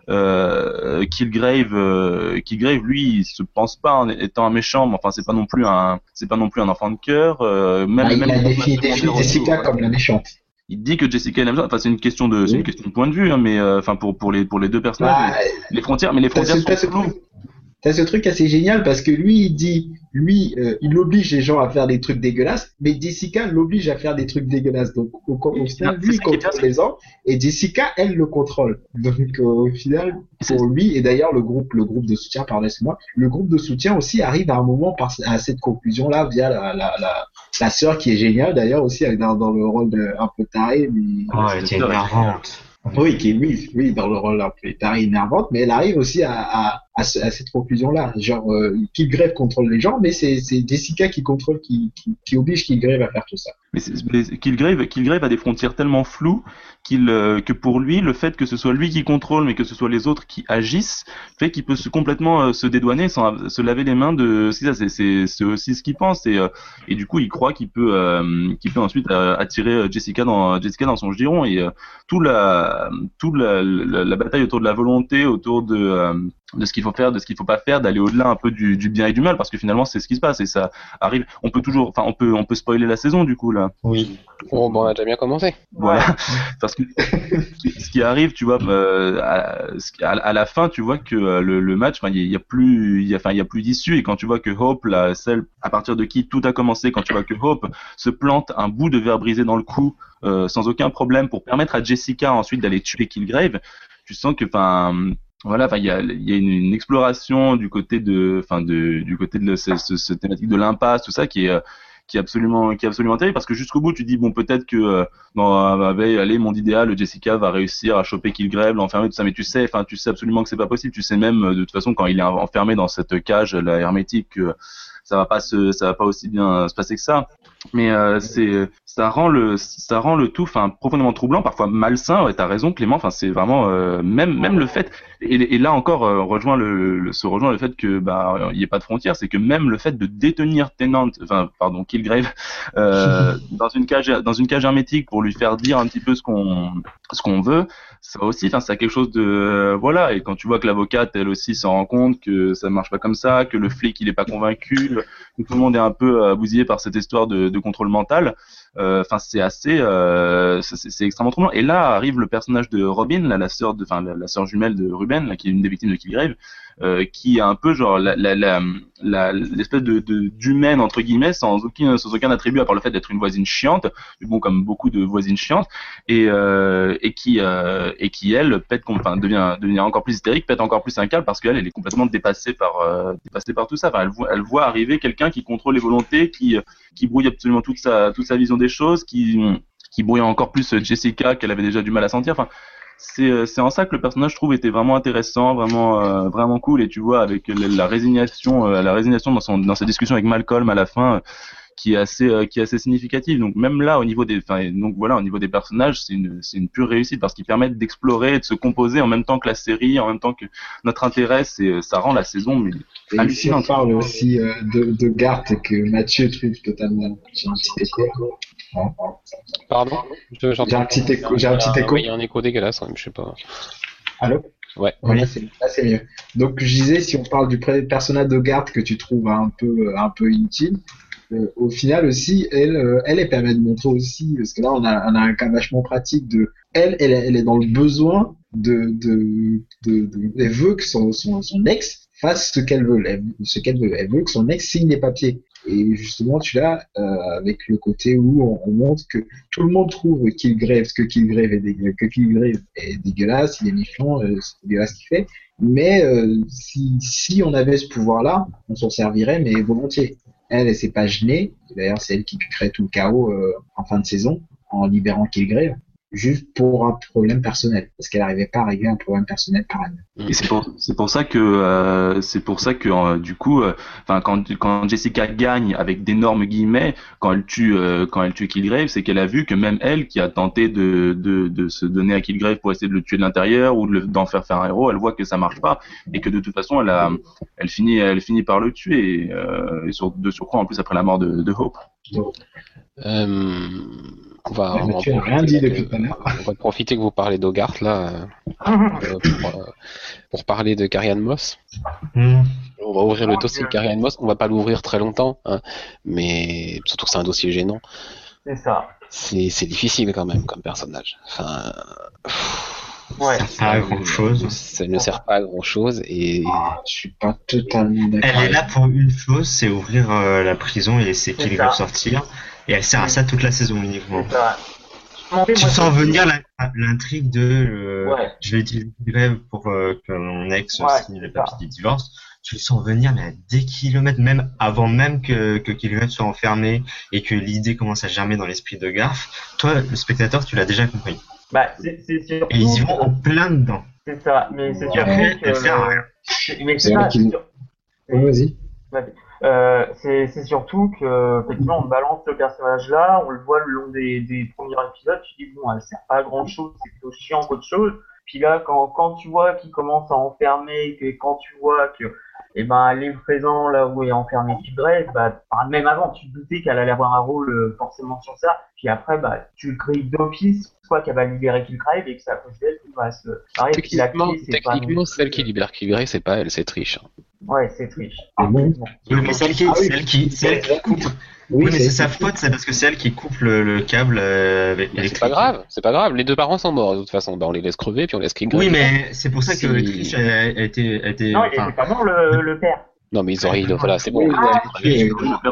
Euh, Kilgrave, euh, Kilgrave, lui, il se pense pas en étant un méchant, mais enfin, c'est pas non plus un, c'est pas non plus un enfant de cœur. Euh, même, ah, il même a défini, défini Jessica comme la méchante. Il dit que Jessica est la méchante. Enfin, c'est une question de, oui. c'est une question de point de vue, hein, mais euh, enfin pour pour les pour les deux personnages, bah, les, les frontières, mais les frontières sont ce, floues. T'as ce truc assez génial parce que lui, il dit, lui, euh, il oblige les gens à faire des trucs dégueulasses, mais Jessica l'oblige à faire des trucs dégueulasses. Donc, au, au final, lui, il contrôle les gens et Jessica, elle le contrôle. Donc, euh, au final, pour lui, et d'ailleurs, le groupe, le groupe de soutien, pardonnez-moi, le groupe de soutien aussi arrive à un moment par, à cette conclusion-là via la, la, la, la sœur qui est géniale d'ailleurs aussi dans, dans le rôle de, un peu taré, mais. Oh, elle était énervante. Oui, qui oui, oui, dans le rôle un peu taré, énervante, mais elle arrive aussi à, à, à, ce, à cette conclusion-là. Genre, euh, Kilgrave contrôle les gens, mais c'est, c'est Jessica qui contrôle, qui, qui, qui oblige Kilgrave à faire tout ça. Mais, mais Kilgrave, Kilgrave a des frontières tellement floues qu'il, euh, que pour lui, le fait que ce soit lui qui contrôle, mais que ce soit les autres qui agissent, fait qu'il peut se, complètement euh, se dédouaner sans se laver les mains de. C'est ça, c'est, c'est, c'est aussi ce qu'il pense, et, euh, et du coup, il croit qu'il peut, euh, qu'il peut ensuite euh, attirer Jessica dans, Jessica dans son giron, et euh, tout la, tout la, la, la bataille autour de la volonté, autour de euh, de ce qu'il faut faire, de ce qu'il faut pas faire, d'aller au-delà un peu du, du bien et du mal, parce que finalement c'est ce qui se passe et ça arrive. On peut toujours, enfin on peut, on peut spoiler la saison du coup là. Oui. Oh bon, on a déjà bien commencé. Voilà, parce que ce qui arrive, tu vois, euh, à, à la fin, tu vois que euh, le, le match, enfin il y, y a plus, il y a, enfin il y a plus d'issue et quand tu vois que Hope, la celle à partir de qui tout a commencé, quand tu vois que Hope se plante un bout de verre brisé dans le cou euh, sans aucun problème pour permettre à Jessica ensuite d'aller tuer Kilgrave, tu sens que, enfin. Voilà, enfin il y a il y a une, une exploration du côté de enfin de du côté de ce, ce, ce thématique de l'impasse, tout ça qui est qui est absolument qui est absolument terrible parce que jusqu'au bout tu dis bon peut-être que euh, dans avec allez monde idéal Jessica va réussir à choper Kilgrave, l'enfermer tout ça, mais tu sais enfin tu sais absolument que c'est pas possible, tu sais même de toute façon quand il est enfermé dans cette cage la hermétique que ça va pas se ça va pas aussi bien se passer que ça. Mais euh, c'est ça rend le ça rend le tout enfin profondément troublant, parfois malsain. Ouais, t'as raison Clément, enfin c'est vraiment euh, même même le fait et, et là encore euh, rejoint le, le se rejoint le fait que bah il y ait pas de frontières, c'est que même le fait de détenir Tennant, enfin pardon Kilgrave euh, dans une cage dans une cage hermétique pour lui faire dire un petit peu ce qu'on ce qu'on veut, ça aussi enfin c'est quelque chose de euh, voilà. Et quand tu vois que l'avocate elle aussi s'en rend compte que ça marche pas comme ça, que le flic il est pas convaincu, que tout le monde est un peu euh, bousillé par cette histoire de, de contrôle mental. Enfin, euh, c'est assez, euh, c'est, c'est extrêmement troublant. Et là arrive le personnage de Robin, là, la sœur de, enfin la, la sœur jumelle de Ruben, là, qui est une des victimes de Kilgrave, euh, qui est un peu genre la, la, la, la l'espèce de, de d'humaine entre guillemets, sans aucun, sans aucun attribut à part le fait d'être une voisine chiante, bon comme beaucoup de voisines chiantes, et euh, et qui euh, et qui elle pète, enfin devient devient encore plus hystérique, pète encore plus un câble parce qu'elle elle est complètement dépassée par euh, dépassée par tout ça. Enfin, elle voit elle voit arriver quelqu'un qui contrôle les volontés, qui qui brouille absolument toute sa toute sa vision des choses, qui qui brouille encore plus Jessica qu'elle avait déjà du mal à sentir. Enfin, c'est c'est en ça que le personnage, je trouve, était vraiment intéressant, vraiment euh, vraiment cool. Et tu vois, avec la, la résignation, euh, la résignation dans son dans sa discussion avec Malcolm à la fin, euh, qui est assez euh, qui est assez significative. Donc même là, au niveau des, enfin donc voilà, au niveau des personnages, c'est une c'est une pure réussite parce qu'ils permettent d'explorer, de se composer en même temps que la série, en même temps que notre intérêt. C'est ça rend la saison mais et hallucinante. Si on parle aussi euh, de de Garth que Mathieu trouve totalement. J'ai un petit écho. Pardon. Je, j'ai un petit écho. J'ai un petit écho. Il y a un écho dégueulasse, hein, je sais pas. Allô. Ouais. Oui. Là, c'est, là c'est mieux. Donc je disais, si on parle du personnage de Garth que tu trouves un peu un peu inutile. Euh, au final aussi, elle, euh, elle, elle permet de montrer aussi, parce que là, on a, on a un cas vachement pratique de, elle, elle, elle est dans le besoin de, de, de, de elle veut que son, son, son ex fasse ce qu'elle veut, elle, ce qu'elle veut, elle veut que son ex signe les papiers. Et justement, tu l'as euh, avec le côté où on, on montre que tout le monde trouve Kilgrave, que Kilgrave est dégueulasse, que Kilgrave est dégueulasse, il est méchant, euh, c'est dégueulasse ce qu'il fait. Mais euh, si, si on avait ce pouvoir-là, on s'en servirait, mais volontiers. Elle, elle s'est pas gênée. D'ailleurs, c'est elle qui crée tout le chaos euh, en fin de saison, en libérant Kilgrave, juste pour un problème personnel, parce qu'elle n'arrivait pas à régler un problème personnel par elle. Et c'est pour c'est pour ça que euh, c'est pour ça que euh, du coup, enfin euh, quand quand Jessica gagne avec d'énormes guillemets, quand elle tue euh, quand elle tue Kilgrave, c'est qu'elle a vu que même elle, qui a tenté de de de se donner à Kilgrave pour essayer de le tuer de l'intérieur ou de le, d'en faire faire un héros, elle voit que ça marche pas et que de toute façon, elle a elle finit elle finit par le tuer et, euh, et sur de surcroît en plus après la mort de, de Hope. Euh, on va, ouais, on, tu n'as rien dit depuis tout à l'heure. On va profiter que vous parlez d'Hogarth là euh, pour, euh, pour parler de Carrie Ann Moss. Mm. On va ouvrir le dossier de Carrie Ann Moss. On va pas l'ouvrir très longtemps, hein, mais surtout que c'est un dossier gênant. C'est ça. C'est, c'est difficile quand même comme personnage. Enfin, ouais. Ça sert à grand chose. Ça ne sert pas à grand chose et ah, je suis pas totalement d'accord. Elle est là pour une chose, c'est ouvrir euh, la prison et laisser Kilgrave sortir. Et elle sert à ça toute la saison uniquement. Tu sens venir la, l'intrigue de euh, ouais. je vais utiliser Kilgrave pour euh, que mon ex ouais, signe les papiers du divorce. Tu le sens venir mais à des kilomètres, même avant même que, que Kilgrave soit enfermé et que l'idée commence à germer dans l'esprit de Garth. Toi, le spectateur, tu l'as déjà compris. Bah, c'est, c'est surtout... Et ils y vont en plein dedans. C'est ça, mais c'est surtout après, que... sert à rien. C'est, mais c'est, c'est ça, c'est sur... oui, vas-y. Euh, c'est, c'est surtout que effectivement on balance ce personnage là, on le voit le long des, des premiers épisodes, tu dis bon elle sert pas à grand chose, c'est plutôt chiant qu'autre chose. Puis là quand quand tu vois qu'il commence à enfermer, que quand tu vois que eh ben elle est présent là où est enfermé Kilgrave, bah même avant tu te doutais qu'elle allait avoir un rôle euh, forcément sur ça. Puis après bah tu le crées d'office, soit qu'elle va libérer Kilgrave et que c'est à cause d'elle qu'il va se. Pareil, techniquement, la clé, c'est techniquement pas celle qui libère Kilgrave, c'est pas elle, c'est Trish. Ouais, c'est Trish. Ah bon. Oui, mais celle qui, ah oui, celle qui, celle qui coupe. Oui, oui mais c'est, c'est sa faute, c'est parce que c'est elle qui coupe le, le câble euh, avec l'électrique. C'est pas grave, c'est pas grave. Les deux parents sont morts de toute façon. Bah, on les laisse crever puis on laisse Kilgrave. Oui, mais c'est pour ça que si... Trish a, a été, a été. Non, il était pas mort le, le père. Non, mais ils auraient, voilà, c'est bon. Ah, Trish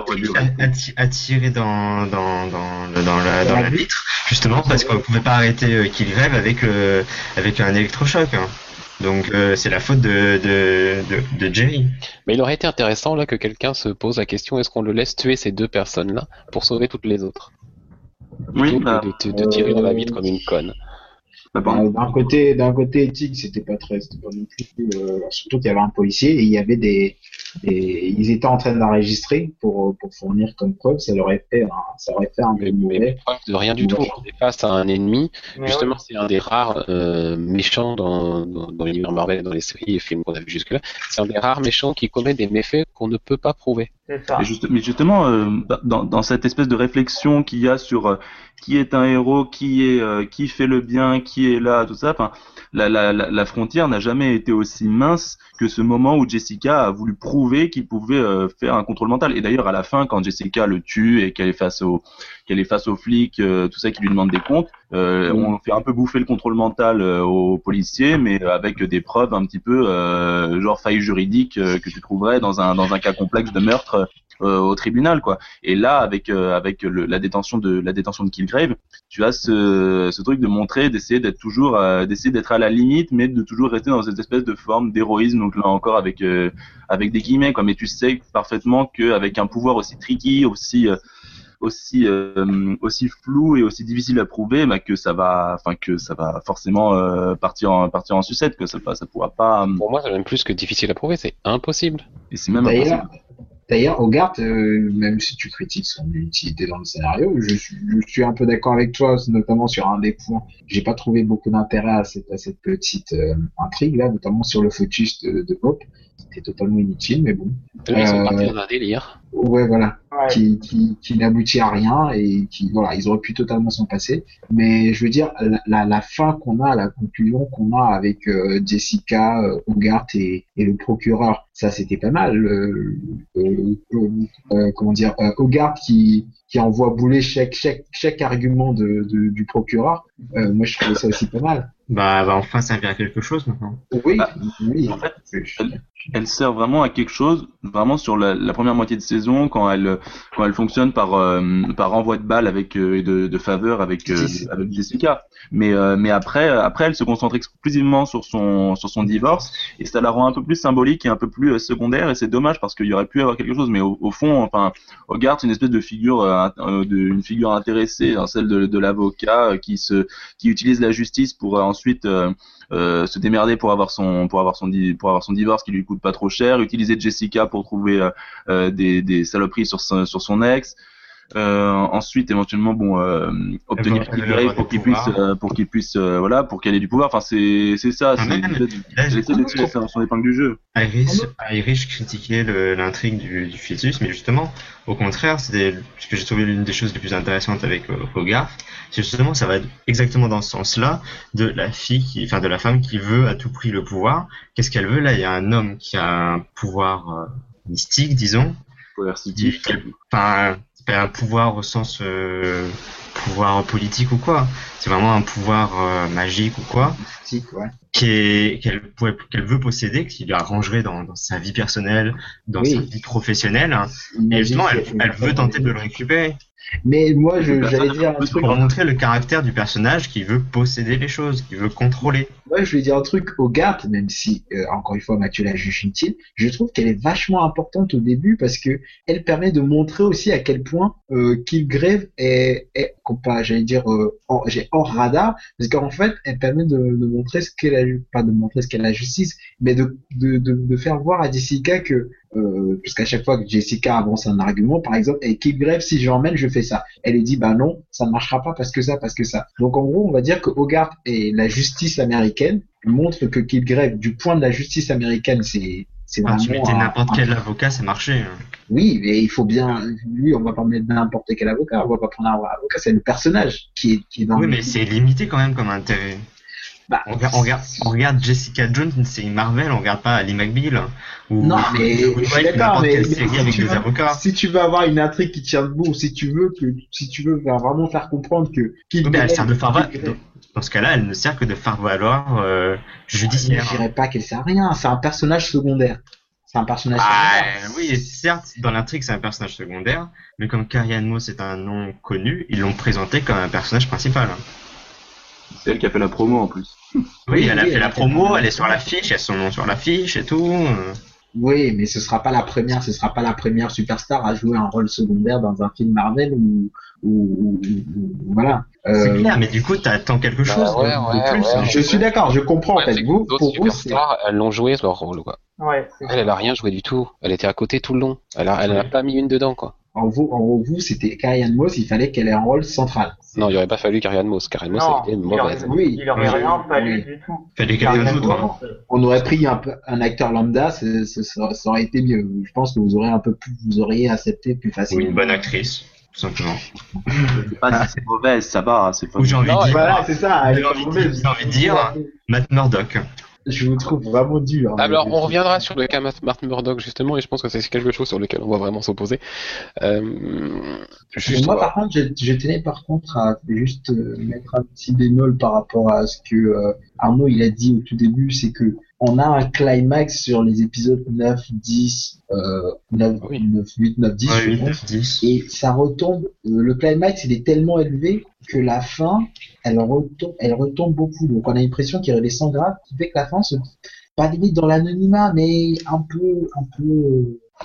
a tiré dans, dans, dans, le, dans, la, dans la vitre, justement, parce qu'on pouvait pas arrêter Kilgrave avec, le, avec un électrochoc. Hein. Donc euh, c'est la faute de, de, de, de Jerry. Mais il aurait été intéressant là que quelqu'un se pose la question, est-ce qu'on le laisse tuer ces deux personnes-là pour sauver toutes les autres? Oui, bah, de, de, de tirer dans la vitre comme une conne. Bah, d'un côté, d'un côté éthique, c'était pas très, c'était pas non plus, euh, surtout qu'il y avait un policier et il y avait des, des ils étaient en train d'enregistrer pour, pour fournir comme preuve, ça leur aurait fait un, ça aurait fait un peu mauvais. Preuve de rien du tout, on est face à un ennemi, mais justement, ouais. C'est un des rares, euh, méchants dans, dans, dans l'univers Marvel, dans les séries et films qu'on a vu jusque-là, c'est un des rares méchants qui commet des méfaits qu'on ne peut pas prouver. C'est ça. Mais, juste, mais justement, euh, dans, dans cette espèce de réflexion qu'il y a sur euh, qui est un héros, qui est, euh, qui fait le bien, qui est là, tout ça, enfin, la, la, la, la frontière n'a jamais été aussi mince que ce moment où Jessica a voulu prouver qu'il pouvait euh, faire un contrôle mental. Et d'ailleurs, à la fin, quand Jessica le tue et qu'elle est face au, qu'elle est face aux flics, euh, tout ça, qui lui demandent des comptes, euh, mmh. on fait un peu bouffer le contrôle mental euh, aux policiers, mais avec des preuves un petit peu euh, genre failles juridiques euh, que tu trouverais dans un dans un cas complexe de meurtre euh, au tribunal, quoi. Et là, avec euh, avec le, la détention de la détention de Kilgrave, tu as ce ce truc de montrer, d'essayer d'être toujours, euh, d'essayer d'être à la limite, mais de toujours rester dans cette espèce de forme d'héroïsme. Donc là encore avec euh, avec des guillemets, quoi. Mais tu sais parfaitement que avec un pouvoir aussi tricky, aussi euh, aussi euh, aussi flou et aussi difficile à prouver, bah, que ça va, enfin que ça va forcément euh, partir en partir en sucette, que ça ça pourra pas. Pour moi, c'est même plus que difficile à prouver, c'est impossible. Et c'est même D'ailleurs, impossible. D'ailleurs, Hogarth, euh, même si tu critiques son utilité dans le scénario, je suis, je suis un peu d'accord avec toi, notamment sur un des points. J'ai pas trouvé beaucoup d'intérêt à cette, à cette petite euh, intrigue là, notamment sur le fœtus de, de Bob. C'était totalement inutile, mais bon. Là, ils sont Euh, partis dans un délire. Ouais, voilà. Ouais. Qui, qui, qui n'aboutit à rien et qui, voilà, ils auraient pu totalement s'en passer. Mais je veux dire, la, la, la fin qu'on a, la conclusion qu'on a avec euh, Jessica, euh, Hogarth et, et le procureur, ça c'était pas mal. Euh, euh, euh, euh, comment dire, euh, Hogarth qui, qui envoie bouler chaque, chaque, chaque argument de, de, du procureur, euh, moi je trouvais ça aussi pas mal. Bah, va enfin servir à quelque chose maintenant. Oui, Bah, oui. en fait, elle, elle sert vraiment à quelque chose, vraiment sur la, la première moitié de saison, quand elle quand elle fonctionne par euh, par envoi de balles avec euh, de, de faveur avec euh, avec Jessica. Mais euh, mais après après elle se concentre exclusivement sur son sur son divorce et ça la rend un peu plus symbolique et un peu plus euh, secondaire et c'est dommage parce qu'il y aurait pu avoir quelque chose. Mais au, au fond, enfin, Hogarth c'est une espèce de figure euh, de une figure intéressée, hein, celle de, de l'avocat euh, qui se qui utilise la justice pour euh, ensuite euh, euh, se démerder pour avoir son pour avoir son di- pour avoir son divorce qui lui coûte pas trop cher, utiliser Jessica pour trouver euh, euh, des des saloperies sur son sur son ex. Euh, ensuite, éventuellement, bon, euh, obtenir Elle veut- elle veut Kilgrave avoir pour du qu'il puisse, pouvoir. euh, pour qu'il puisse, euh, voilà, pour qu'elle ait du pouvoir. Enfin, c'est, c'est ça. Ah, C'est, même, là, elle essaie de tirer son son épingle du jeu. Irish, Irish critiquait le- l'intrigue du, du fœtus, mais justement, au contraire, c'était ce que j'ai trouvé l'une des choses les plus intéressantes avec euh, Hogarth, c'est justement, ça va être exactement dans ce sens-là, de la fille qui, enfin, de la femme qui veut à tout prix le pouvoir. Qu'est-ce qu'elle veut? Là, il y a un homme qui a un pouvoir euh, mystique, disons. Coercitif. Qui- Enfin, c'est pas un pouvoir au sens euh, pouvoir politique ou quoi. C'est vraiment un pouvoir euh, magique ou quoi. Mystique, ouais. Qui est, qu'elle pourrait, qu'elle veut posséder, qui lui arrangerait dans, dans sa vie personnelle, dans Oui. sa vie professionnelle. Et Imagine justement, si elle, elle- elle veut tenter de le récupérer. Mais moi, je, Personne j'allais n'a dire un plus truc. Pour montrer le caractère du personnage qui veut posséder les choses, qui veut contrôler. Ouais, je voulais dire un truc au Hogarth, même si, euh, encore une fois, Mathieu la juge inutile, je trouve qu'elle est vachement importante au début parce que elle permet de montrer aussi à quel point euh, Kilgrave est, est pas, j'allais dire, euh, hors, j'ai hors radar, parce qu'en fait, elle permet de, de montrer ce qu'est la, pas de montrer ce qu'est la justice, mais de, de, de, de faire voir à Jessica que, euh, parce qu'à chaque fois que Jessica avance un argument, par exemple, et Kilgrave, si j'emmène, je fais ça. Elle lui dit, bah non, ça ne marchera pas parce que ça, parce que ça. Donc en gros, on va dire que Hogarth et la justice américaine montre que Kilgrave, du point de la justice américaine, c'est c'est Ah, vraiment. tu mettais un- n'importe un- quel avocat, ça marchait. hein. Oui, mais il faut bien. Lui, on va pas mettre n'importe quel avocat. On va pas prendre un avocat. C'est le personnage qui est qui est dans. Oui, le- mais c'est limité quand même comme intérêt. Bah, On regarde, on regarde, on regarde Jessica Jones, une série Marvel, on regarde pas Ali McBeal. hein, Ou Non, mais ou je suis White, d'accord, n'importe mais, quelle mais série si, avec tu des veux, avocats. si tu veux avoir une intrigue qui tient debout, si tu veux que, si tu veux faire- vraiment faire comprendre que Oui, mais elle sert de faire Kilgrave- valoir. Dans ce cas-là, elle ne sert que de faire valoir euh, Je judiciaire. dirais pas qu'elle sert à rien. C'est un personnage secondaire. C'est un personnage Ah, secondaire. oui, certes, dans l'intrigue, c'est un personnage secondaire, mais comme Carrie Ann Moss est un nom connu, ils l'ont présenté comme un personnage principal. hein. C'est elle qui a fait la promo en plus. Oui, Oui, elle a oui, fait elle la a fait promo, la- elle est sur l'affiche, il y a son nom sur l'affiche et tout. euh. Oui, mais ce sera pas la première, ce sera pas la première superstar à jouer un rôle secondaire dans un film Marvel ou, ou, ou- ou- voilà. C'est Euh, clair, mais du coup, t'attends quelque Bah chose ouais, de, de ouais, plus. ouais. hein. je suis d'accord, je comprends en Ouais, fait. c'est que Vous, d'autres pour vous, c'est superstars, elles l'ont joué leur rôle, quoi. Ouais, c'est Elle, elle a rien joué du tout. Elle était à côté tout le long. Elle a, elle en a Ouais. pas mis une dedans, quoi. en vous, en vous, c'était Carrie Ann Moss, il fallait qu'elle ait un rôle central. Non, il aurait pas fallu Carrie Ann Moss. Carrie Ann Moss, Non, elle était il aurait, mauvaise. Oui. il aurait Oui. rien fallu Oui. du tout. Fallait Carrie quelqu'un Ann d'autre. Moss, hein. on aurait pris un, peu- un acteur lambda, c'est- c'est- ça, ça aurait été mieux. Je pense que vous aurez un peu plus, vous auriez accepté plus Ou facilement. une bonne actrice, tout simplement. Je sais pas si c'est mauvaise, ça va, c'est pas. Ou j'ai envie Non, de dire, Voilà, c'est ça. elle est j'ai envie, mauvaise. de- j'ai envie de dire, Matt Murdock. Je vous trouve vraiment dur. hein. Alors, on reviendra sur le cas Matt Matt Murdock, justement, et je pense que c'est quelque chose sur lequel on va vraiment s'opposer. Euh, juste, Moi, on va- par contre, je, je tenais par contre à juste euh, mettre un petit bémol par rapport à ce que euh, Arnaud il a dit au tout début, c'est que on a un climax sur les épisodes neuf, dix, euh, neuf, Oui. neuf, huit, neuf, dix, Ouais, je huit, pense. neuf, dix. Et ça retombe, euh, le climax il est tellement élevé que la fin, elle retombe, elle retombe beaucoup. Donc on a l'impression qu'il redescend grave, qui fait que la fin se, pas limite dans l'anonymat, mais un peu, un peu, euh,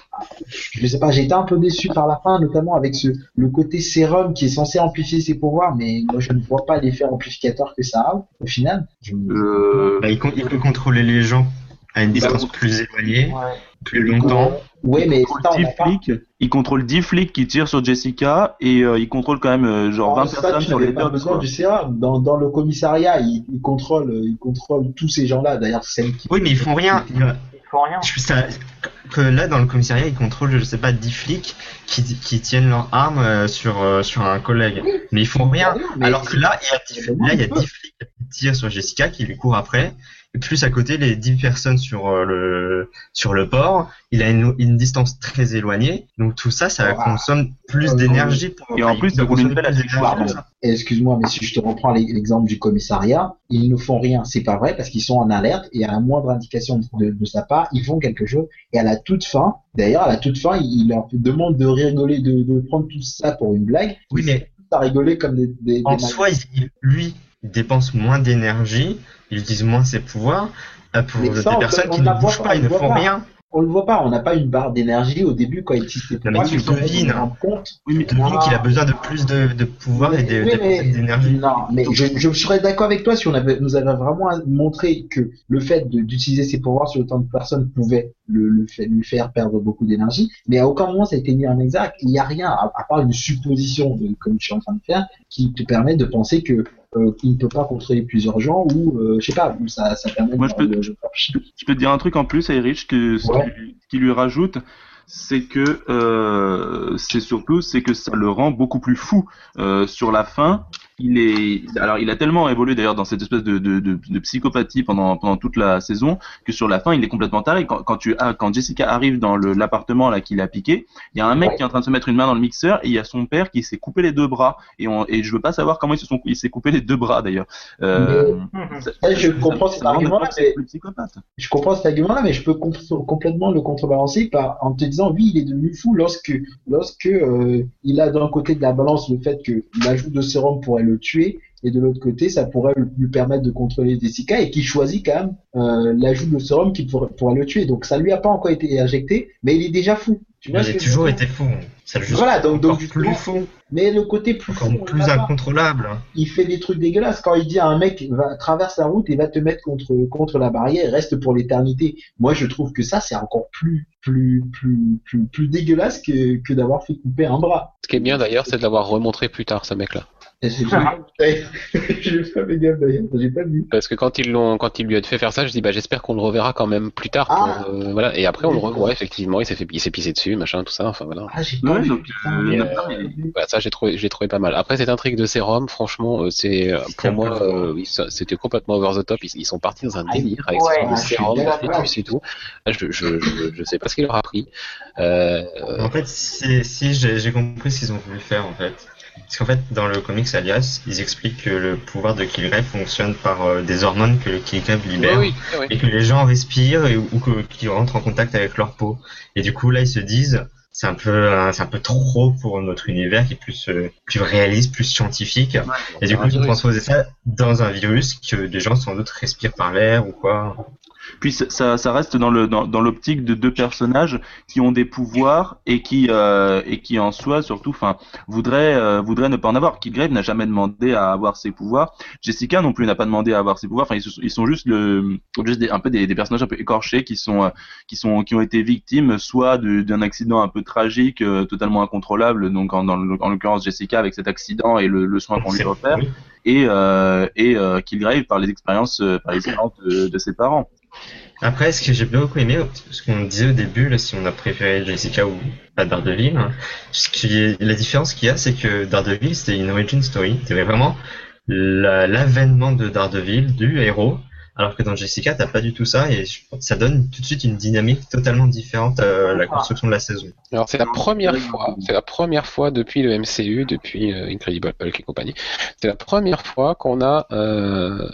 je sais pas, j'ai été un peu déçu par la fin, notamment avec ce le côté sérum qui est censé amplifier ses pouvoirs, mais moi je ne vois pas l'effet amplificateur que ça a au final. Je... Euh... Bah, il, con- il peut contrôler les gens à une distance bah, plus éloignée, ouais. plus longtemps. Ouais, il mais contrôle dix flics, il contrôle dix flics qui tirent sur Jessica et euh, il contrôle quand même euh, genre vingt ça, personnes sur les pas besoin du sérum. Dans, dans le commissariat, il, il contrôle, il contrôle tous ces gens-là. D'ailleurs, c'est qui. Oui, mais ils font rien. Ils font rien. Je, ça, que là, dans le commissariat, ils contrôlent, je sais pas, dix flics qui, qui tiennent leurs armes euh, sur euh, sur un collègue. Oui. Mais ils font rien. Mais alors que là, il y a dix, là, il y a dix flics qui tirent sur Jessica, qui lui courent après. Et plus à côté, les dix personnes sur euh, le sur le port, il a une, une distance très éloignée. Donc tout ça, ça wow. consomme plus euh, d'énergie. Pour, et en plus, ça roule une belle énergie. Excuse-moi, mais si je te reprends l'exemple du commissariat, ils ne font rien. C'est pas vrai parce qu'ils sont en alerte et à la moindre indication de, de sa part, ils font quelque chose. Et à la toute fin, d'ailleurs, à la toute fin, il leur demande de rigoler, de, de prendre tout ça pour une blague. Oui, mais à rigoler comme des. des en des soi, il, lui, il dépense moins d'énergie. Ils utilisent moins ses pouvoirs pour des ça, personnes peut, qui ne bougent pas, ils ne font pas. rien. On le voit pas, on n'a pas une barre d'énergie au début quand il utilise ses pouvoirs. Mais tu devines, oui, mais tu devines qu'il a besoin de plus de, de pouvoir mais, et de, oui, de, d'énergie. Non, mais je, je serais d'accord avec toi si on avait, nous avait vraiment montré que le fait de, d'utiliser ses pouvoirs sur autant de personnes pouvait le, le fait, lui faire perdre beaucoup d'énergie. Mais à aucun moment ça a été mis en exergue. Il n'y a rien, à, à part une supposition, de, comme je suis en train de faire, qui te permet de penser que Euh, qu'il ne peut pas contrôler plusieurs gens ou euh, je sais pas, ça, ça permet Moi, de, je, peux, de, je, je peux te dire un truc en plus, Erich, que ce ouais. qui, qui lui rajoute, c'est que euh, c'est surtout c'est que ça le rend beaucoup plus fou euh, sur la fin. Il est alors il a tellement évolué d'ailleurs dans cette espèce de, de, de, de psychopathie pendant pendant toute la saison que sur la fin il est complètement taré. Quand, quand tu ah, quand Jessica arrive dans le, l'appartement là qu'il a piqué, il y a un mec ouais. qui est en train de se mettre une main dans le mixeur et il y a son père qui s'est coupé les deux bras et on et je veux pas savoir comment ils se sont il s'est coupé les deux bras d'ailleurs. Euh, mais, ça, ça, je ça, comprends cet argument là, mais je comprends cet argument là, mais je peux comp- complètement le contrebalancer par en te disant oui il est devenu fou lorsque lorsque euh, il a d'un côté de la balance le fait que l'ajout de sérum pourrait le tuer et de l'autre côté ça pourrait lui permettre de contrôler Jessica et qu'il choisit quand même euh, l'ajout de sérum qui pourrait, pourrait le tuer, donc ça lui a pas encore été injecté mais il est déjà fou, tu vois. Il a toujours été fou, ça le juste voilà, donc, donc du plus fou, mais le côté plus encore fou, plus incontrôlable, il fait des trucs dégueulasses quand il dit à un mec va traverse la route et va te mettre contre contre la barrière et reste pour l'éternité. Moi je trouve que ça c'est encore plus plus plus plus plus dégueulasse que que d'avoir fait couper un bras. Ce qui est bien d'ailleurs c'est de l'avoir remontré plus tard, ce mec là. J'ai pas fait gaffe d'ailleurs, j'ai pas vu. Parce que quand ils l'ont, quand il lui a fait faire ça, je dis bah j'espère qu'on le reverra quand même plus tard. Pour, ah. euh, voilà. Et après on le revoit effectivement, il s'est fait, il s'est pissé dessus, machin, tout ça. Enfin voilà. Ah j'ai pas ouais, vu. Donc, euh, et, euh, voilà, ça j'ai trouvé, j'ai trouvé pas mal. Après cette intrigue de sérum, franchement, euh, c'est pour moi, euh, oui, ça, c'était complètement over the top. Ils, ils sont partis dans un délire avec ouais, ce sérum, et tout. Là, je, je, je, je sais pas ce qu'il leur a pris. Euh, en fait, si, si j'ai, j'ai compris ce qu'ils ont voulu faire en fait. Parce qu'en fait, dans le comics Alias, ils expliquent que le pouvoir de Kilgrave fonctionne par euh, des hormones que le Kilgrave libère, oui, oui, oui. et que les gens respirent et, ou que, qu'ils rentrent en contact avec leur peau. Et du coup, là, ils se disent, c'est un peu, euh, c'est un peu trop pour notre univers qui est plus, euh, plus réaliste, plus scientifique. Ouais, et du coup, ils ont transposé ça dans un virus que les gens sans doute respirent par l'air ou quoi. Puis ça, ça reste dans le dans, dans l'optique de deux personnages qui ont des pouvoirs et qui euh, et qui en soi surtout, enfin, voudraient euh, voudraient ne pas en avoir. Kilgrave n'a jamais demandé à avoir ses pouvoirs. Jessica non plus n'a pas demandé à avoir ses pouvoirs. Enfin, ils, ils sont juste le juste des, un peu des, des personnages un peu écorchés qui sont euh, qui sont qui ont été victimes soit de, d'un accident un peu tragique, euh, totalement incontrôlable. Donc en, dans le, en l'occurrence Jessica avec cet accident et le, le soin qu'on lui offert, et euh, et euh, Kilgrave par les expériences euh, par les expériences de, de ses parents. Après, ce que j'ai beaucoup aimé, ce qu'on disait au début, là, si on a préféré Jessica ou pas Daredevil, hein, ce qui est, la différence qu'il y a, c'est que Daredevil, c'était une origin story. C'était vraiment la, l'avènement de Daredevil, du héros, alors que dans Jessica, t'as pas du tout ça, et ça donne tout de suite une dynamique totalement différente à la construction de la saison. Alors c'est la première fois, c'est la première fois depuis le M C U, depuis euh, Incredible Hulk et compagnie, c'est la première fois qu'on a euh,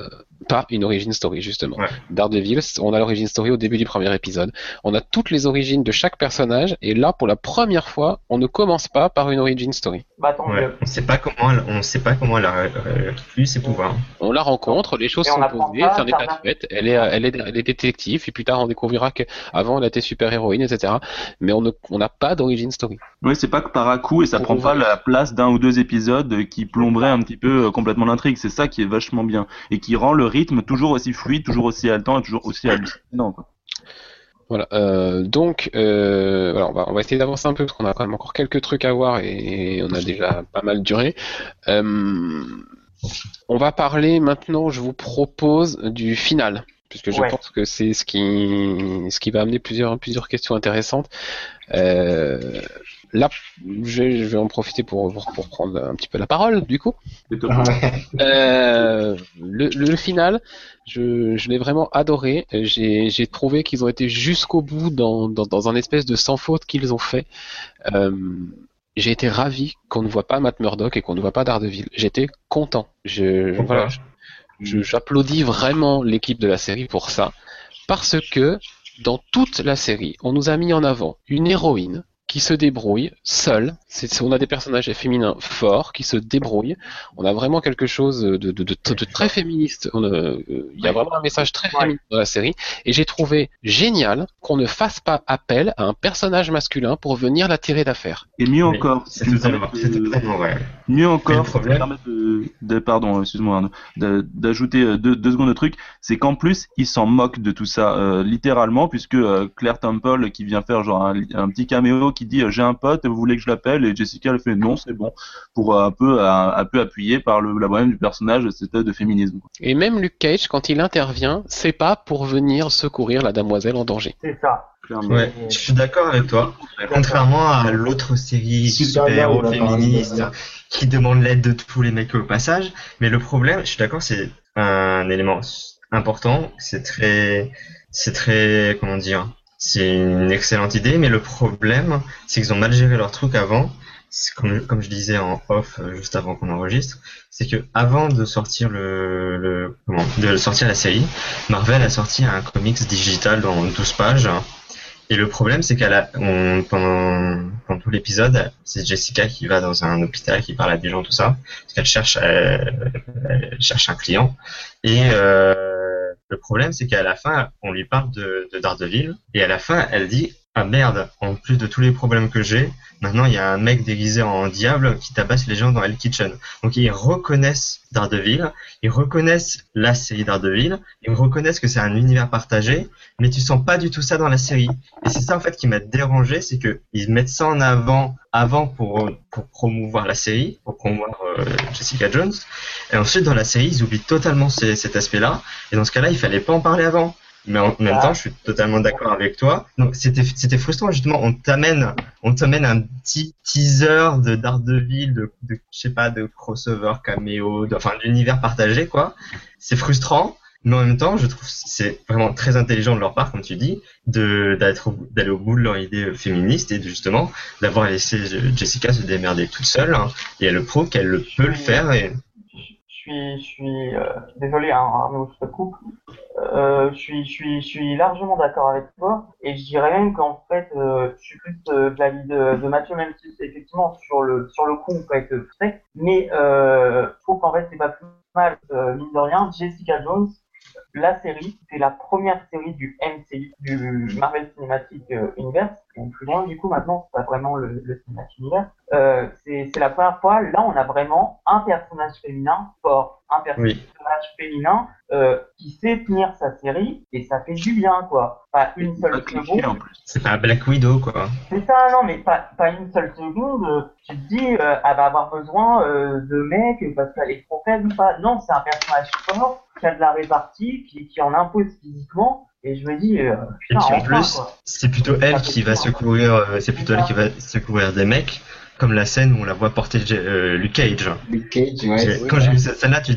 pas une origin story justement. Ouais. Daredevil, on a l'origin story au début du premier épisode. On a toutes les origines de chaque personnage et là pour la première fois, on ne commence pas par une origin story. Bah tant Ouais. mieux. On sait pas comment elle, on sait pas comment elle a euh, eu ses pouvoirs. On la rencontre, les choses Et on sont apprend posées, pas, c'est un état ça de fait. Elle est, elle est, elle est détective, et plus tard on découvrira qu'avant elle était super héroïne, et cetera. Mais on ne, on n'a pas d'origin story. Oui, c'est pas que par à coup et ça Pour prend pas ouvrir. la place d'un ou deux épisodes qui plomberaient un petit peu euh, complètement l'intrigue. C'est ça qui est vachement bien et qui rend le rythme toujours aussi fluide, toujours aussi haletant et toujours aussi hallucinant, quoi. Voilà. Euh, donc, euh, voilà, on va, on va essayer d'avancer un peu parce qu'on a quand même encore quelques trucs à voir et on a déjà pas mal duré. Euh, on va parler maintenant. Je vous propose du final, puisque je Ouais. pense que c'est ce qui, ce qui va amener plusieurs, plusieurs questions intéressantes. Euh, là, je, je vais en profiter pour, pour, pour prendre un petit peu la parole, du coup. Euh, le, le, le final, je, je l'ai vraiment adoré. J'ai, j'ai trouvé qu'ils ont été jusqu'au bout dans, dans, dans un espèce de sans faute qu'ils ont fait. Euh, j'ai été ravi qu'on ne voit pas Matt Murdock et qu'on ne voit pas Daredevil. J'étais content. Je, je- voilà, je- je- j'applaudis vraiment l'équipe de la série pour ça, parce que dans toute la série, on nous a mis en avant une héroïne qui se débrouille seule. C'est, c'est- on a des personnages féminins forts qui se débrouillent. On a vraiment quelque chose de, de, de, de- de très féministe. On a- euh, Il y a vraiment un message très féministe dans la série. Et j'ai trouvé génial qu'on ne fasse pas appel à un personnage masculin pour venir la tirer d'affaire. Et mieux Mais encore, c'est si tu me totalement, permets c'est de- totalement vrai. mieux Mais encore, le si tu me problème- permets de, de- pardon, excuse-moi Arnaud, de- d'ajouter euh, deux, deux secondes de truc, c'est qu'en plus, ils s'en moquent de tout ça, euh, littéralement, puisque euh, Claire Temple qui vient faire genre un, un petit caméo qui dit euh, j'ai un pote, vous voulez que je l'appelle, et Jessica elle fait non, c'est bon, pour euh, un peu un, un peu appuyer par le la bohème du personnage, cette espèce de féminisme. Et même Luke Cage, quand il intervient, c'est pas pour venir secourir la damoiselle en danger. C'est ça. Clairement. Ouais, je suis d'accord avec toi. Contrairement à l'autre série Super super-héros bien, on a parlé, féministe bien. qui demande l'aide de tous les mecs au passage. Mais le problème, je suis d'accord, c'est un élément important. C'est très, c'est très, comment dire, c'est une excellente idée. Mais le problème, c'est qu'ils ont mal géré leur truc avant. C'est Comme, comme je disais en off euh, juste avant qu'on enregistre, c'est que avant de sortir le, le comment, de sortir la série, Marvel a sorti un comics digital dans douze pages. Et le problème, c'est qu'elle a, on, pendant, pendant tout l'épisode, c'est Jessica qui va dans un hôpital, qui parle à des gens, tout ça, parce qu'elle cherche, elle, elle cherche un client. Et euh, le problème, c'est qu'à la fin, on lui parle de, de Daredevil, et à la fin, elle dit ah merde, en plus de tous les problèmes que j'ai, maintenant il y a un mec déguisé en diable qui tabasse les gens dans Hell Kitchen. Donc ils reconnaissent Daredevil, ils reconnaissent la série Daredevil, ils reconnaissent que c'est un univers partagé, mais tu sens pas du tout ça dans la série. Et c'est ça en fait qui m'a dérangé, c'est que ils mettent ça en avant avant pour pour promouvoir la série, pour promouvoir euh, Jessica Jones, et ensuite dans la série ils oublient totalement ces- cet aspect-là. Et dans ce cas-là, il fallait pas en parler avant. Mais en même temps, je suis totalement d'accord avec toi. Donc c'était c'était frustrant justement. On t'amène on t'amène un petit teaser de Daredevil, de, de je sais pas, de crossover, caméo, de, enfin d'univers partagé quoi. C'est frustrant, mais en même temps, je trouve que c'est vraiment très intelligent de leur part, comme tu dis, de d'être au- d'aller au bout de leur idée féministe et de, justement d'avoir laissé Jessica se démerder toute seule. Hein, et elle prouve qu'elle le peut le faire. Et Je suis, je suis euh, désolé, hein, Arnaud, je te coupe. Euh, je suis, je suis, je suis largement d'accord avec toi, et je dirais même qu'en fait, euh, je suis plus euh, de l'avis de, de Mathieu, même si c'est effectivement sur le, sur le coup, on peut être frais, mais euh, je trouve qu'en fait, c'est pas plus mal, euh, mine de rien. Jessica Jones, la série, c'est la première série du M C U, du Marvel Cinematic euh, Universe, donc plus loin du coup maintenant, c'est pas vraiment le, le Cinematic Universe. Euh, c'est, c'est la première fois, là on a vraiment un personnage féminin fort, un personnage oui. féminin euh, qui sait tenir sa série, et ça fait du bien quoi. Pas une seule Pas cliché, en seconde. plus. c'est pas Black Widow quoi. C'est ça, non, mais pas, pas une seule seconde, euh, tu te dis, euh, elle va avoir besoin euh, de mecs parce qu'elle est trop faible ou pas. Non, c'est un personnage fort, qui a de la répartie, qui, qui en impose physiquement, et je me dis, euh, Et putain, puis en enfin, plus, quoi. c'est plutôt elle qui va secourir, euh, c'est plutôt elle qui va secourir des mecs, comme la scène où on la voit porter euh, Luke Cage. Luke Cage, ouais. J'ai- c'est Quand vrai. j'ai vu cette scène-là, tu dis,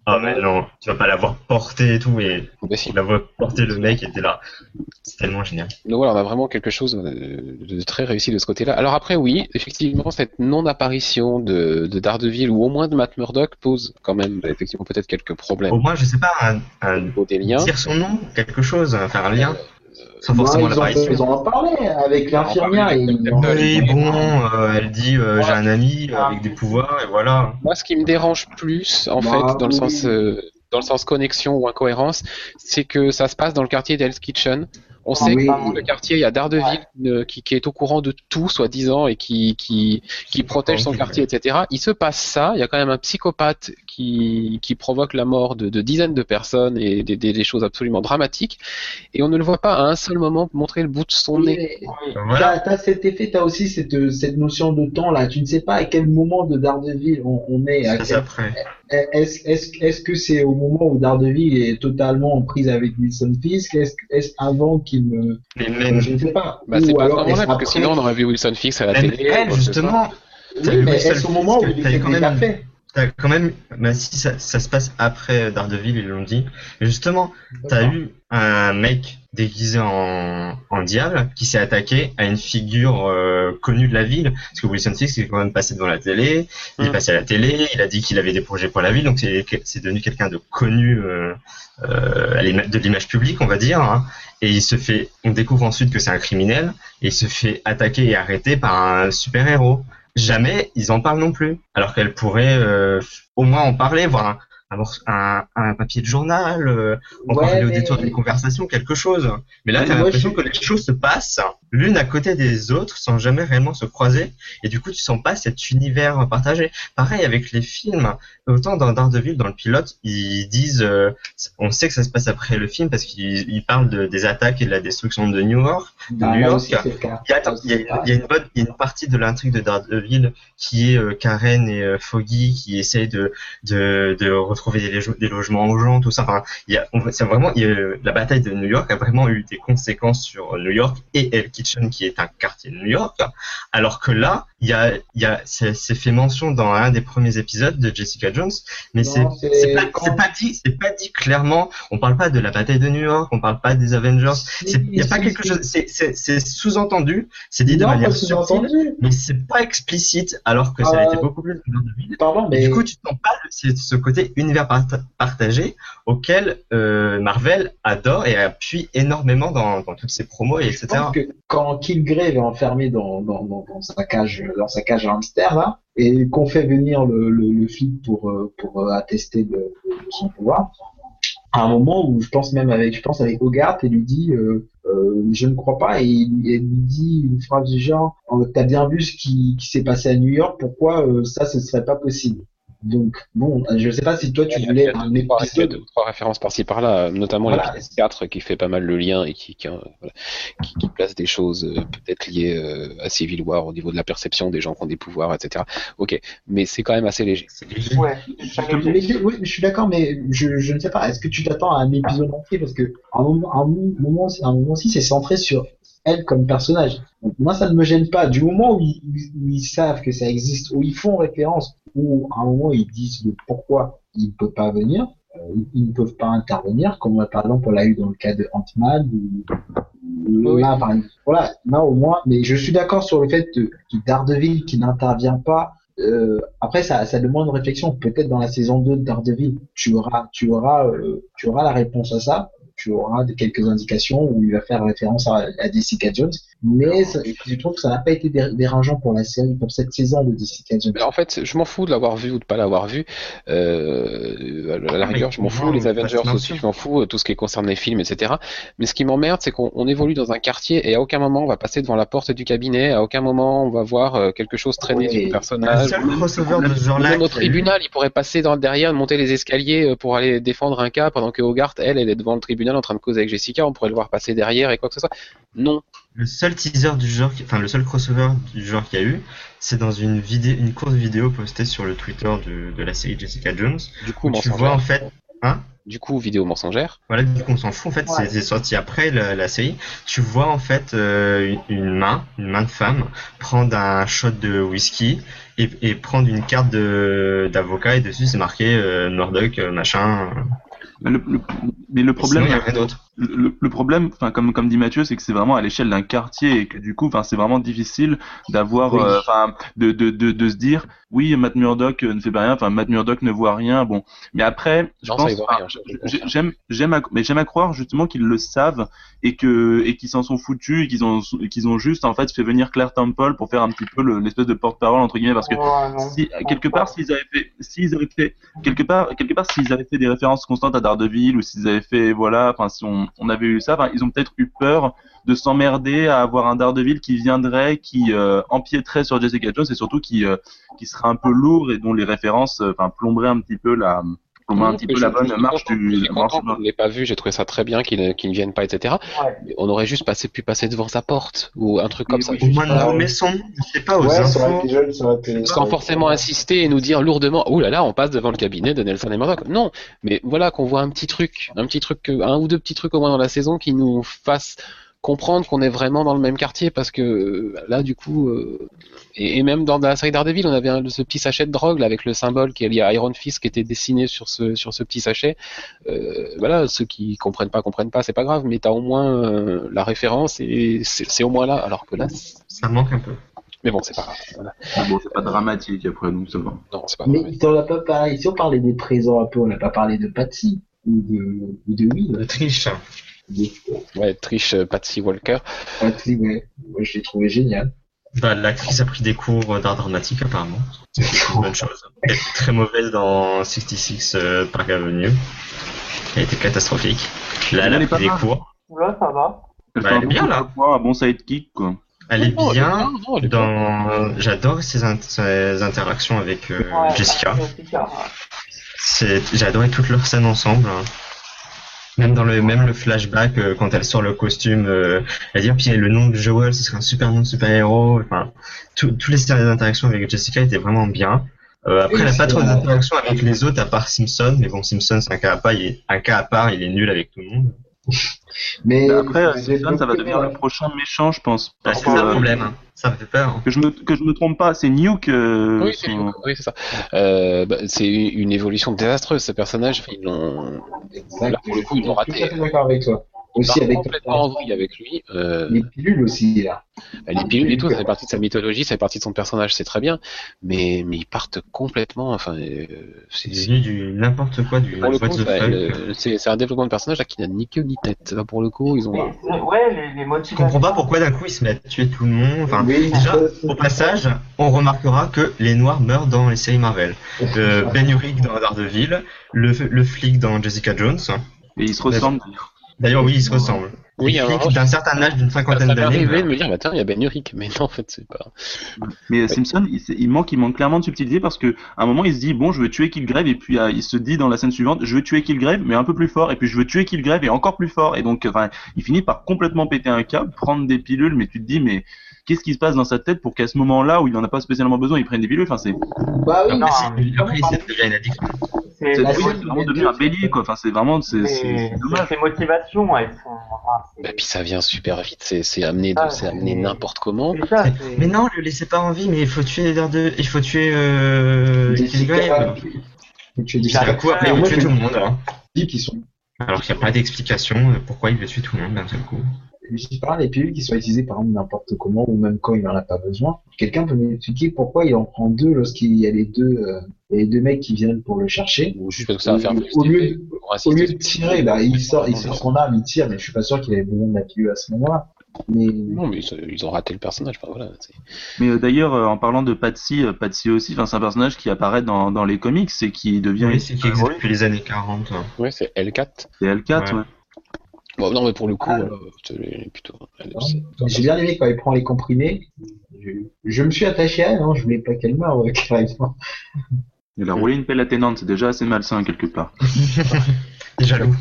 Ah mais non, tu vas pas l'avoir porté et tout, et Bah, si. l'avoir porté le mec était là. C'est tellement génial. Donc voilà, on a vraiment quelque chose de, de très réussi de ce côté-là. Alors après, oui, effectivement, cette non-apparition de, de Daredevil ou au moins de Matt Murdock pose quand même bah, effectivement peut-être quelques problèmes Au moins, je sais pas, un, un, au niveau des liens. dire son nom, quelque chose, faire un lien. Sans forcément Ouais, ils, ont, l'apparition. ils en ont parlé avec l'infirmière. Et ils ont- Oui, bon, euh, elle dit euh, j'ai un ami euh, avec des pouvoirs et voilà. Moi, ce qui me dérange plus, en Bah, fait, dans le oui. sens, euh, dans le sens connexion ou incohérence, c'est que ça se passe dans le quartier d'Hell's Kitchen. On sait oui. que dans le quartier, il y a Daredevil euh, qui, qui est au courant de tout, soi-disant, et qui, qui, qui protège son quartier, et cetera. Il se passe ça. Il y a quand même un psychopathe qui, qui provoque la mort de, de dizaines de personnes et des, des, des choses absolument dramatiques. Et on ne le voit pas à un seul moment montrer le bout de son Oui, nez. mais Voilà. T'as, t'as cet effet, t'as aussi cette, cette notion de temps là. Tu ne sais pas à quel moment de Daredevil on, on est. À Ça, c'est quel- après. Est-ce, est-ce, est-ce que c'est au moment où Daredevil est totalement en prise avec Wilson Fisk? Est-ce, est-ce avant qu'il me, Mais même, je ne sais pas. Bah, c'est Ou pas à ce alors moment-là, est-ce parce que après? sinon on aurait vu Wilson Fisk à la même télé. ou elle, quoi que ce soit. justement, t'as Oui, eu mais Wilson est-ce au moment où Fisk, il t'as s'est quand déjà même, fait? t'as quand même, bah si ça, ça se passe après Daredevil, ils l'ont dit. Mais justement, t'as eu un mec déguisé en, en diable qui s'est attaqué à une figure euh, connue de la ville, parce que Wilson Fisk est quand même passé devant la télé, il est Mm. passé à la télé, il a dit qu'il avait des projets pour la ville, donc c'est, c'est devenu quelqu'un de connu euh, euh, à l'ima- de l'image publique, on va dire, hein. Et il se fait, on découvre ensuite que c'est un criminel, et il se fait attaquer et arrêter par un super-héros. Jamais ils en parlent non plus, alors qu'elle pourrait euh, au moins en parler, voir un, un, morceau- un, un papier de journal, euh, en Ouais, parler au mais- détour d'une conversation, quelque chose. Mais là, Mais t'as moi, l'impression je- que les choses se passent l'une à côté des autres sans jamais réellement se croiser, et du coup, tu sens pas cet univers partagé. Pareil avec les films, autant dans Daredevil, dans le pilote, ils disent, euh, on sait que ça se passe après le film parce qu'ils ils parlent de, des attaques et de la destruction de New York. De Bah, New là York. aussi, c'est le cas. Il y a, attends, il y a, il y a une bonne, il y a une partie de l'intrigue de Daredevil qui est euh, Karen et euh, Foggy qui essayent de, de, de retrouver des, loge- des logements aux gens, tout ça. Enfin, il y a, on- c'est vraiment, il y a, la bataille de New York a vraiment eu des conséquences sur New York et Hell Kitchen qui est un quartier de New York. Alors que là, il y a, il y a, c'est, c'est fait mention dans un des premiers épisodes de Jessica Jones, mais c'est, Non, c'est- c'est pas, quand- c'est pas dit, c'est pas dit clairement. On parle pas de la bataille de New York, on parle pas des Avengers. C'est, il y a pas Si, quelque si. chose, c'est, c'est, c'est sous-entendu, c'est dit de Non, manière pas subtile, sous-entendu. mais c'est pas explicite, alors que ça a Euh, été beaucoup plus dans Daredevil. Pardon, Et mais du coup, tu sens pas le- c'est ce côté univers part- partagé auquel euh, Marvel adore et appuie énormément dans, dans toutes ses promos et je etc. pense que quand Killgrave est enfermé dans, dans, dans, dans sa cage, dans sa cage à hamster là, et qu'on fait venir le, le, le flic pour euh, pour euh, attester de, de son pouvoir, à un moment où je pense même avec, je pense avec Hogarth et lui dit, euh, euh, je ne crois pas, et il, et il lui dit une phrase du genre, oh, t'as bien vu ce qui, qui s'est passé à New York, pourquoi euh, ça ce serait pas possible. Donc bon, je sais pas si toi tu Il y a- voulais il y a un deux, trois- il y a épisode. deux ou trois références par-ci par-là, notamment Voilà. l'épisode quatre qui fait pas mal le lien et qui, qui, euh, voilà, qui, qui place des choses euh, peut-être liées euh, à Civil War au niveau de la perception des gens qui ont des pouvoirs, et cetera. Ok, mais c'est quand même assez léger. C'est léger. Ouais. Mais les- oui, je suis d'accord, mais je, je ne sais pas. Est-ce que tu t'attends à un épisode entier parce que à un moment, à un moment, à un moment aussi, c'est centré sur elle comme personnage. Donc, moi, ça ne me gêne pas. Du moment où ils, où ils savent que ça existe, où ils font référence, où à un moment ils disent le pourquoi ils ne peuvent pas venir, euh, ils ne peuvent pas intervenir, comme par exemple on l'a eu dans le cas de Ant-Man. Ou, ou Oui. là, par exemple, voilà, là au moins. Mais je suis d'accord sur le fait que que Daredevil qui n'intervient pas. Euh, après, ça, ça demande une réflexion. Peut-être dans la saison deux de Daredevil, tu auras, tu auras, euh, tu auras la réponse à ça. Tu auras de, quelques indications où il va faire référence à, à Jessica Jones. Mais ça, je trouve que ça n'a pas été dé- dérangeant pour la série, pour cette saison de Jessica Jones. Mais en fait, je m'en fous de l'avoir vu ou de pas l'avoir vu. Euh, à la rigueur, je m'en fous. Les Avengers aussi, je m'en fous. Tout ce qui concerne les films, et cetera. Mais ce qui m'emmerde, c'est qu'on on évolue dans un quartier et à aucun moment on va passer devant la porte du cabinet. À aucun moment on va voir euh, quelque chose traîner Ouais. sur le Le personnage. seul crossover de ce genre-là, Même au qu'il y a eu, tribunal, il pourrait passer dans, derrière, monter les escaliers euh, pour aller défendre un cas, pendant que Hogarth, elle, elle est devant le tribunal en train de causer avec Jessica. On pourrait le voir passer derrière et quoi que ce soit. Non. le seul teaser du genre, qui- enfin le seul crossover du genre qu'il y a eu, c'est dans une vidéo, une courte vidéo postée sur le Twitter de, de la série Jessica Jones, Du coup, où on tu s'en vois va. en fait, hein, du coup vidéo mensongère. Voilà, du coup on s'en fout en fait, Ouais. c'est, c'est sorti après la, la série. Tu vois en fait euh, une, une main, une main de femme, prendre un shot de whisky et, et prendre une carte de, d'avocat et dessus c'est marqué euh, Murdoch euh, machin. Mais le, le- mais le problème, Sinon, il y a rien d'autre. le, le- le problème, enfin comme comme dit Mathieu, c'est que c'est vraiment à l'échelle d'un quartier et que du coup, enfin c'est vraiment difficile d'avoir, Oui. euh, enfin de, de de de se dire, oui, Matt Murdock euh, ne fait pas rien, enfin Matt Murdock ne voit rien, bon. Mais après, je Non, ça, pense, il voit enfin, rien, je- je j'ai- confirme. j'aime j'aime à, mais j'aime à croire justement qu'ils le savent et que et qu'ils s'en sont foutus et qu'ils ont et qu'ils ont juste en fait fait venir Claire Temple pour faire un petit peu le- l'espèce de porte-parole entre guillemets parce que Ouais, non. si quelque part s'ils avaient fait s'ils avaient fait quelque part quelque part s'ils avaient fait des références constantes à Daredevil ou s'ils avaient fait voilà enfin si on, on avait eu ça enfin ils ont peut-être eu peur de s'emmerder à avoir un Daredevil qui viendrait qui euh, empiéterait sur Jessica Jones et surtout qui euh, qui serait un peu lourd et dont les références euh, enfin plomberaient un petit peu la plomberait un Non, petit mais peu je- la je bonne suis marche content- du Je suis la marche content qu'on ne l'ait pas vu, j'ai trouvé ça très bien qu'il ne qu'il ne vienne pas, et cetera. Ouais. Mais on aurait juste passé, pu passer devant sa porte ou un truc comme Oui, ça. oui. Au juste moins de pas- nommer son nom, je sais pas, aux Ouais, sur infos. l'épisode, ça aurait été. Sans forcément insister et nous dire lourdement, ouh là là, on passe devant le cabinet de Nelson et Murdoch. Non, mais voilà qu'on voit un petit truc, un petit truc, que- un ou deux petits trucs au moins dans la saison qui nous fassent comprendre qu'on est vraiment dans le même quartier, parce que euh, là, du coup, euh, et, et même dans la série Daredevil, on avait un- ce petit sachet de drogue là, avec le symbole qui est lié à Iron Fist qui était dessiné sur ce sur ce petit sachet. Euh, voilà, ceux qui comprennent pas comprennent pas, c'est pas grave, mais t'as au moins euh, la référence et c'est c'est au moins là, alors que là, c'est- Ça manque un peu. mais bon, c'est pas grave. Voilà. bon c'est pas dramatique après donc ça va. Non, c'est pas grave. Mais t'en as pas parlé. Si on parlait des présents un peu, on n'a pas parlé de Patsy ou de, ou de Will. De triche. De Ouais, Trish euh, Patsy Walker. Patsy, ouais. Moi, je l'ai trouvé génial. Bah, l'actrice a pris des cours d'art dramatique apparemment. C'est une bonne chose. Elle était très mauvaise dans soixante-six euh, Park Avenue. Elle était catastrophique. Là, elle Elle a est pas pris des mal. cours. Là, ça va. Elle Bah, fait elle est un bien, bon là. coup, un bon sidekick quoi. Elle est Non, elle est bien bien, non, elle est bien. dans. J'adore ses, in- ses interactions avec euh, Ouais, Jessica. Jessica, ouais. C'est... J'ai adoré toutes leurs scènes ensemble. Même dans le même le flashback euh, quand elle sort le costume, euh, elle dit ah, puis le nom de Joel, ce serait un super nom de super héros. Enfin, tous tous les scènes d'interactions avec Jessica étaient vraiment bien. Euh, après, Oui, elle a pas c'est trop vrai. d'interactions avec les autres à part Simpson, mais bon, Simpson c'est un cas à part, il est un cas à part, il est nul avec tout le monde. Mais Bah, après, euh, j'ai Simpson, ça va beaucoup devenir aimé, le prochain méchant, je pense. Bah, Parce c'est que, ça le euh, problème, hein. Ça me fait peur. que je me que je me trompe pas, c'est Nuke. euh, Oui, c'est son- Luke, oui, c'est ça. Euh, bah, c'est une évolution désastreuse, ce personnage. Ils l'ont, Exact. là, pour le coup, ils l'ont Je suis raté. tout à fait d'accord avec toi. Ils Aussi partent avec complètement en vrille avec lui. Euh, les pilules aussi là. les pilules et tout, ça fait partie de sa mythologie, ça fait partie de son personnage, c'est très bien. Mais, mais ils partent complètement. Enfin, euh, c'est, C'est devenu du n'importe quoi, du pour le what coup, the ça, fuck. euh, c'est, c'est un développement de personnage là, qui n'a ni queue ni tête. Là, pour le coup, ils ont. Mais, c'est- ouais, les, les Je motivations. comprends pas pourquoi d'un coup il se met à tuer tout le monde. Enfin, Oui, déjà, ça, au passage, on remarquera que les Noirs meurent dans les séries Marvel. Euh, Ben Urich dans Daredevil, le, le flic dans Jessica Jones. Et ils se ressemblent. D'ailleurs, oui, ils se ressemblent. Oui, les alors, flics d'un certain âge, d'une Ça cinquantaine m'est d'années. arrivé de meurent. me dire, bah, tiens, il y a Ben Urich, mais non, en fait, c'est pas. Mais euh, Simpson, il, c'est- il manque, il manque clairement de subtilité parce que à un moment, il se dit bon, je veux tuer Killgrave et puis euh, il se dit dans la scène suivante, je veux tuer Killgrave mais un peu plus fort et puis je veux tuer Killgrave et encore plus fort et donc, enfin, il finit par complètement péter un câble, prendre des pilules, mais tu te dis mais qu'est-ce qui se passe dans sa tête pour qu'à ce moment-là où il en a pas spécialement besoin, il prenne des pilules. Enfin, c'est Bah oui, Non, Après, c'est- mais après, c'est devient une addiction. C'est c'est la oui, scène c'est vraiment des devenu deux, un bélier quoi. Enfin, c'est vraiment c'est c'est- c'est- c'est dommage. Ces motivations, elles sont. Enfin, c'est- Bah, puis ça vient super vite, c'est, c'est amené, de- Ah, c'est amené c'est- n'importe comment. c'est ça, c'est- Mais non, le laissez pas en vie, mais il faut tuer les de... il faut tuer euh... Killgrave. tu dis Puis d'un coup, après, Mais il veut moi, tuer je tout le monde. hein. dis qu'ils sont. Alors qu'il n'y a pas d'explication euh, pourquoi il veut tuer tout le monde d'un seul coup. Je parle des pilules qui sont utilisées par exemple n'importe comment ou même quand il n'en a pas besoin. Quelqu'un peut m'expliquer pourquoi il en prend deux lorsqu'il y a les deux, euh, il y a les deux mecs qui viennent pour le chercher. Ou juste parce que ça va faire plus Au lieu d'effet, de- pour Au assister. lieu de tirer, bah, il sort, il sort son arme, il tire, mais je suis pas sûr qu'il avait besoin de la pilule à ce moment-là. Mais Non, mais ils, ils ont raté le personnage. Enfin, voilà, c'est... Mais euh, d'ailleurs, euh, en parlant de Patsy, euh, Patsy aussi, enfin, c'est un personnage qui apparaît dans, dans les comics et qui devient Oui, une c'est qui existe depuis les années quarante. hein. Ouais, c'est L quatre. c'est L quatre. Ouais. Ouais. Bon, non, mais pour le coup, Ah. euh, c'est plutôt. j'ai bien aimé quand il prend les comprimés. Je, je me suis attaché à elle, hein, je voulais pas qu'elle meure, ouais, carrément. Il a roulé une pelle atténante, c'est déjà assez malsain quelque part. T'es jaloux.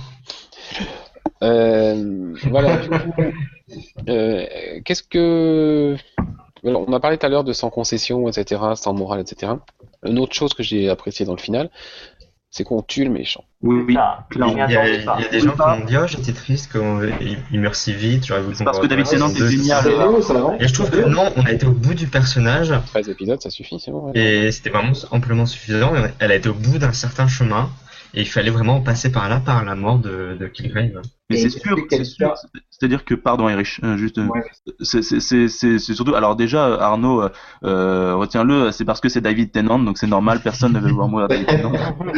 Euh, voilà. Du coup, euh, qu'est-ce que. Alors, on a parlé tout à l'heure de sans concession, et cetera, sans morale, et cetera. Une autre chose que j'ai appréciée dans le final, c'est qu'on tue le méchant. Oui, oui, Ah, clairement. Il y, a, il y a des gens qui m'ont dit oh j'étais triste quand il, il meurt si vite, j'aurais voulu C'est parce que qu'on David revoie la Tennant saison est deux, génial. c'est ça. C'est ça, ça, Et je trouve que non, on a été au bout du personnage treize épisodes, ça suffit, c'est bon. Ouais. et c'était vraiment amplement suffisant. Elle a été au bout d'un certain chemin et il fallait vraiment passer par là, par la mort de, de Kilgrave. Mais Et c'est est-ce sûr, que c'est quelqu'un- sûr. C'est-à-dire que, pardon, Erich, euh, juste, euh, Ouais. c'est c'est- c'est- c'est- c'est surtout. Alors déjà, Arnaud, euh, euh, retiens-le, c'est parce que c'est David Tennant, donc c'est normal, personne ne veut voir mourir David Tennant.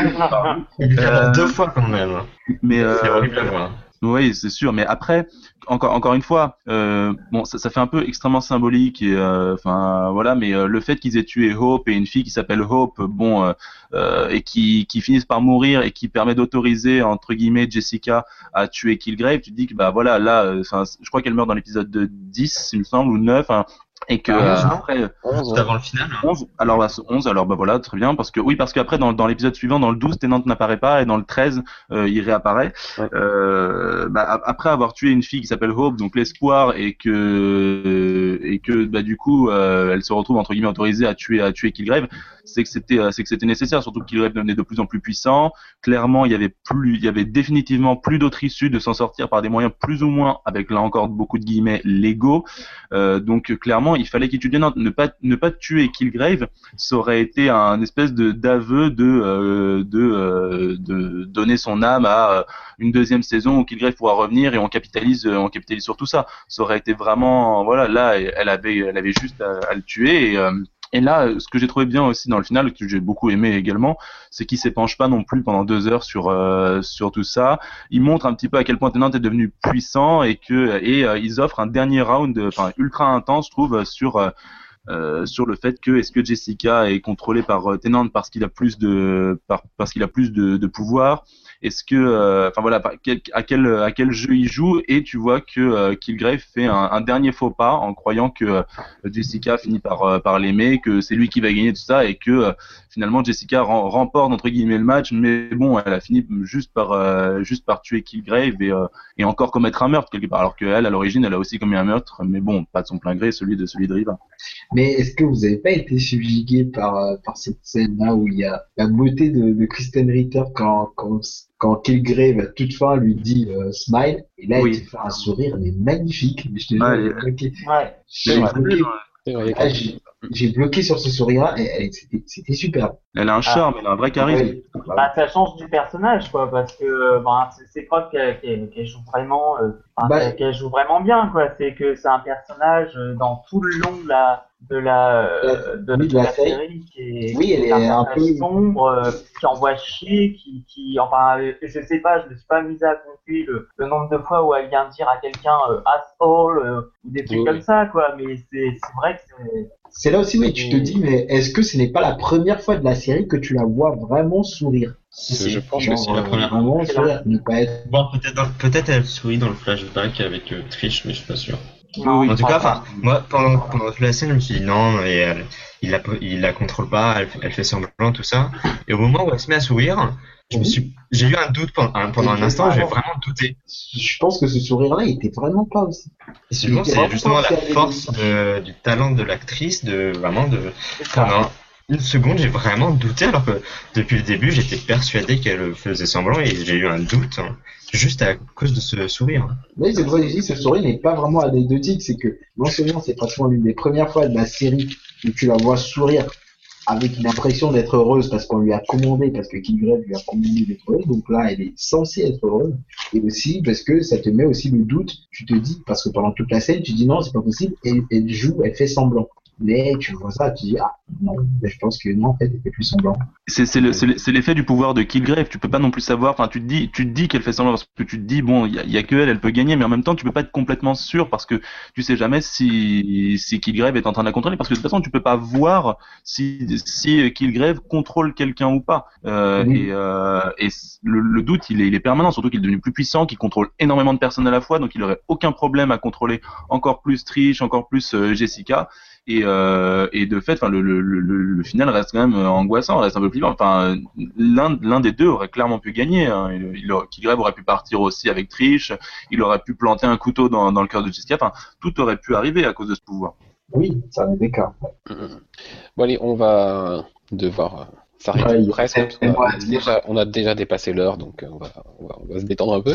Il est mort Euh, deux fois quand même. Mais euh, C'est horrible à voir. oui, c'est sûr. Mais après, encore, encore une fois, euh, bon, ça, ça fait un peu extrêmement symbolique et, euh, enfin, voilà. Mais euh, le fait qu'ils aient tué Hope et une fille qui s'appelle Hope, bon, euh, euh, et qui, qui finissent par mourir et qui permet d'autoriser entre guillemets Jessica à tuer Kilgrave, tu te dis que bah voilà, là, enfin, je crois qu'elle meurt dans l'épisode de dix, il me semble, ou neuf. Hein, et que Ah, euh, onze, non après onze, Juste ouais. avant le final. hein. onze, alors bah, onze, alors bah voilà, très bien, parce que oui, parce qu'après dans, dans l'épisode suivant, dans le douze, Tennant n'apparaît pas et dans le treize, euh, il réapparaît. Ouais. Euh, bah, a- après avoir tué une fille qui s'appelle Hope, donc l'espoir, et que et que bah du coup, euh, elle se retrouve entre guillemets autorisée à tuer à tuer Kilgrave, c'est que c'était euh, c'est que c'était nécessaire, surtout que Kilgrave devenait de plus en plus puissant. Clairement, il y avait plus, il y avait définitivement plus d'autre issue de s'en sortir par des moyens plus ou moins, avec là encore beaucoup de guillemets, légaux. Euh, donc clairement, il fallait qu'il tue Tennant. Ne pas ne pas tuer Kilgrave, ça aurait été un espèce de d'aveu de euh, de euh, de donner son âme à euh, une deuxième saison où Kilgrave pourra revenir et on capitalise euh, on capitalise sur tout ça. Ça aurait été vraiment, voilà, là elle avait elle avait juste à, à le tuer et euh, et là, ce que j'ai trouvé bien aussi dans le final, que j'ai beaucoup aimé également, c'est qu'il s'épanche pas non plus pendant deux heures sur euh, sur tout ça. Il montre un petit peu à quel point Tennant est devenu puissant et que et euh, ils offrent un dernier round, enfin ultra intense, je trouve, sur euh, euh, sur le fait que est-ce que Jessica est contrôlée par euh, Tennant parce qu'il a plus de par, parce qu'il a plus de, de pouvoir. Est-ce que, euh, enfin voilà, par quel, à quel à quel jeu il joue et tu vois que euh, Kilgrave fait un, un dernier faux pas en croyant que euh, Jessica finit par euh, par l'aimer, que c'est lui qui va gagner tout ça et que euh, finalement Jessica rem- remporte entre guillemets le match, mais bon, elle a fini juste par euh, juste par tuer Kilgrave et euh, et encore commettre un meurtre quelque part, alors qu'elle à l'origine elle a aussi commis un meurtre, mais bon, pas de son plein gré, celui de celui de Riva. Mais est-ce que vous n'avez pas été subjugué par, euh, par cette scène-là où il y a la beauté de, de Kristen Ritter quand, quand, quand Kilgrave à toute fin lui dit euh, smile, et là Oui. il te fait un sourire mais magnifique. Mais je te jure, Ouais, j'ai elle- bloqué. Ouais. J'ai Elle est bloqué, belle, C'est vrai, ah, j'ai- j'ai bloqué sur ce sourire-là et, et c'était, c'était superbe. elle a un charme, elle a un vrai charisme. Ouais. Bah, Bah, ça change du personnage, quoi, parce que euh, ben, c'est, c'est preuve qu'elle, qu'elle, qu'elle joue vraiment, euh, enfin, Bah, qu'elle, qu'elle joue vraiment bien, quoi. C'est que c'est un personnage euh, dans tout le long de la de la euh, de, oui, de de la la série. série qui est, Oui, elle qui est un un personnage peu- sombre, euh, qui envoie chier, qui qui enfin euh, je sais pas, je me suis pas mise à compter le, le nombre de fois où elle vient dire à quelqu'un euh, asshole euh, ou des trucs Oui, comme oui. ça, quoi. Mais c'est c'est vrai que c'est C'est là aussi, oui, tu te dis, mais est-ce que ce n'est pas la première fois de la série que tu la vois vraiment sourire? Je- je pense que Genre, c'est la euh, première. Vraiment sourire, ne pas être... Bon, peut-être dans- peut-être elle sourit dans le flashback avec euh, Trish, mais je suis pas sûr. non, oui, En tout je cas, crois pas. enfin, moi, pendant, pendant toute la scène, je me suis dit non, mais elle, il la, il la contrôle pas, elle, elle fait semblant, tout ça. Et au moment où elle se met à sourire, je me suis, j'ai eu un doute pendant un, pendant un instant, j'ai vraiment douté. Je pense que ce sourire-là, il était vraiment pas aussi. Et souvent, Il était c'est vraiment justement pas la aussi force agréable. de- du talent de l'actrice, de vraiment de. C'est ça. Pendant une seconde, j'ai vraiment douté, alors que depuis le début, j'étais persuadé qu'elle faisait semblant et j'ai eu un doute, hein, juste à cause de ce sourire. Oui, c'est pour ça que je dis, ce sourire n'est pas vraiment anecdotique, c'est que non seulement c'est pratiquement l'une des premières fois de la série où tu la vois sourire avec une impression d'être heureuse parce qu'on lui a commandé, parce que Kilgrave lui a commandé d'être heureuse, donc là elle est censée être heureuse, et aussi parce que ça te met aussi le doute, tu te dis, parce que pendant toute la scène tu dis non c'est pas possible, et elle joue, elle fait semblant. Mais tu vois ça, tu dis ah non, mais je pense que non en fait elle fait plus semblant. C'est c'est le- c'est le- c'est l'effet du pouvoir de Kilgrave. Tu peux pas non plus savoir. Enfin, tu te dis, tu te dis qu'elle fait semblant parce que tu te dis bon, il y a, y a que elle, elle peut gagner, mais en même temps, tu peux pas être complètement sûr parce que tu sais jamais si si Kilgrave est en train de la contrôler parce que de toute façon, tu peux pas voir si si Kilgrave contrôle quelqu'un ou pas. Euh, Oui. Et euh, et c- le, le doute, il est il est permanent, surtout qu'il est devenu plus puissant, qu'il contrôle énormément de personnes à la fois, donc il aurait aucun problème à contrôler encore plus Trish, encore plus euh, Jessica. Et, euh, et de fait, enfin, le, le, le, le final reste quand même euh, angoissant, reste un peu flippant. Enfin, l'un, l'un des deux aurait clairement pu gagner. Hein. Il, il aurait, Kilgrave aurait pu partir aussi avec Trish. Il aurait pu planter un couteau dans, dans le cœur de Jessica. Enfin, tout aurait pu arriver à cause de ce pouvoir. Oui, ça en est des cas. Bon allez, on va devoir s'arrêter Ouais, presque. il y a Parce qu'on a, tellement on à a dire. déjà, on a déjà dépassé l'heure, donc euh, on va, on va, on va se détendre un peu.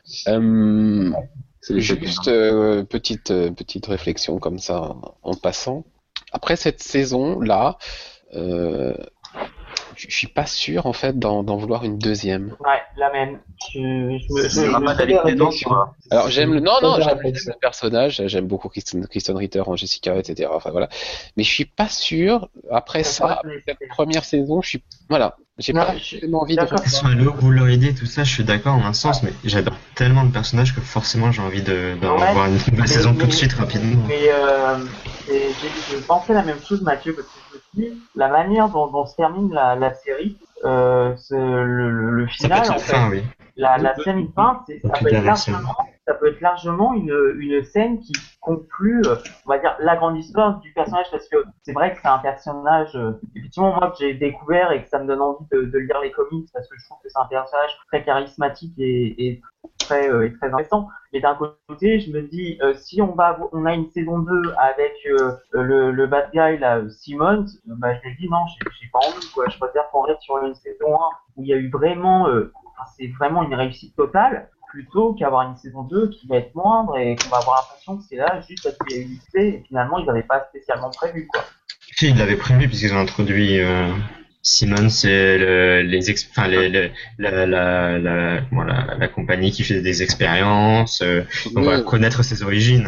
Euh, C'est les juste euh, petite euh, petite réflexion comme ça en, en passant. Après cette saison-là, euh, je je suis pas sûr en fait d'en, d'en vouloir une deuxième. Ouais, la même. Je, je, me- je, C'est je- une je- très belle réflexion. Alors j'aime le non Très non belle j'aime, réflexion. j'aime le personnage, j'aime beaucoup Kristen, Kristen Ritter en Jessica, et cetera. Enfin voilà, mais je suis pas sûr après c'est ça, pas après cette première saison, je suis voilà, j'ai Non, pas je suis forcément envie de d'accord. revoir. Sur le vous leur aider, tout ça, je suis d'accord en un sens, mais j'adore tellement le personnage que forcément j'ai envie de, d'en Ouais, voir une nouvelle mais- saison tout de mais- suite, rapidement. Mais euh, et j'ai j'ai pensé la même chose, Mathieu, parce que je me suis dit, la manière dont, dont se termine la, la série, euh, c'est le, le, le Ça peut final, être en la fait, fin, oui. la, la scène fin, c'est, ça Donc, peut être bien, merci. largement, ça peut être largement une, une scène qui conclut, euh, on va dire, la grande histoire du personnage, parce que c'est vrai que c'est un personnage, euh, effectivement, moi, que j'ai découvert et que ça me donne envie de, de lire les comics, parce que je trouve que c'est un personnage très charismatique et, et très, euh, et très intéressant. Mais d'un côté, je me dis, euh, si on va, on a une saison deux avec euh, le, le bad guy, là, Simmons, euh, bah, je me dis, non, j'ai, j'ai pas envie, quoi. Je préfère qu'on reste sur une saison un où il y a eu vraiment, euh, enfin, c'est vraiment une réussite totale, plutôt qu'avoir une saison deux qui va être moindre et qu'on va avoir l'impression que c'est là juste parce qu'il y a eu l'idée et finalement ils n'avaient pas spécialement prévu, quoi. Si, ils l'avaient prévu puisqu'ils ont introduit euh, Simmons, c'est le, les, ex, enfin, les, les, la, la, la, comment, la, la compagnie qui fait des expériences. Euh, on va Oui. connaître ses origines.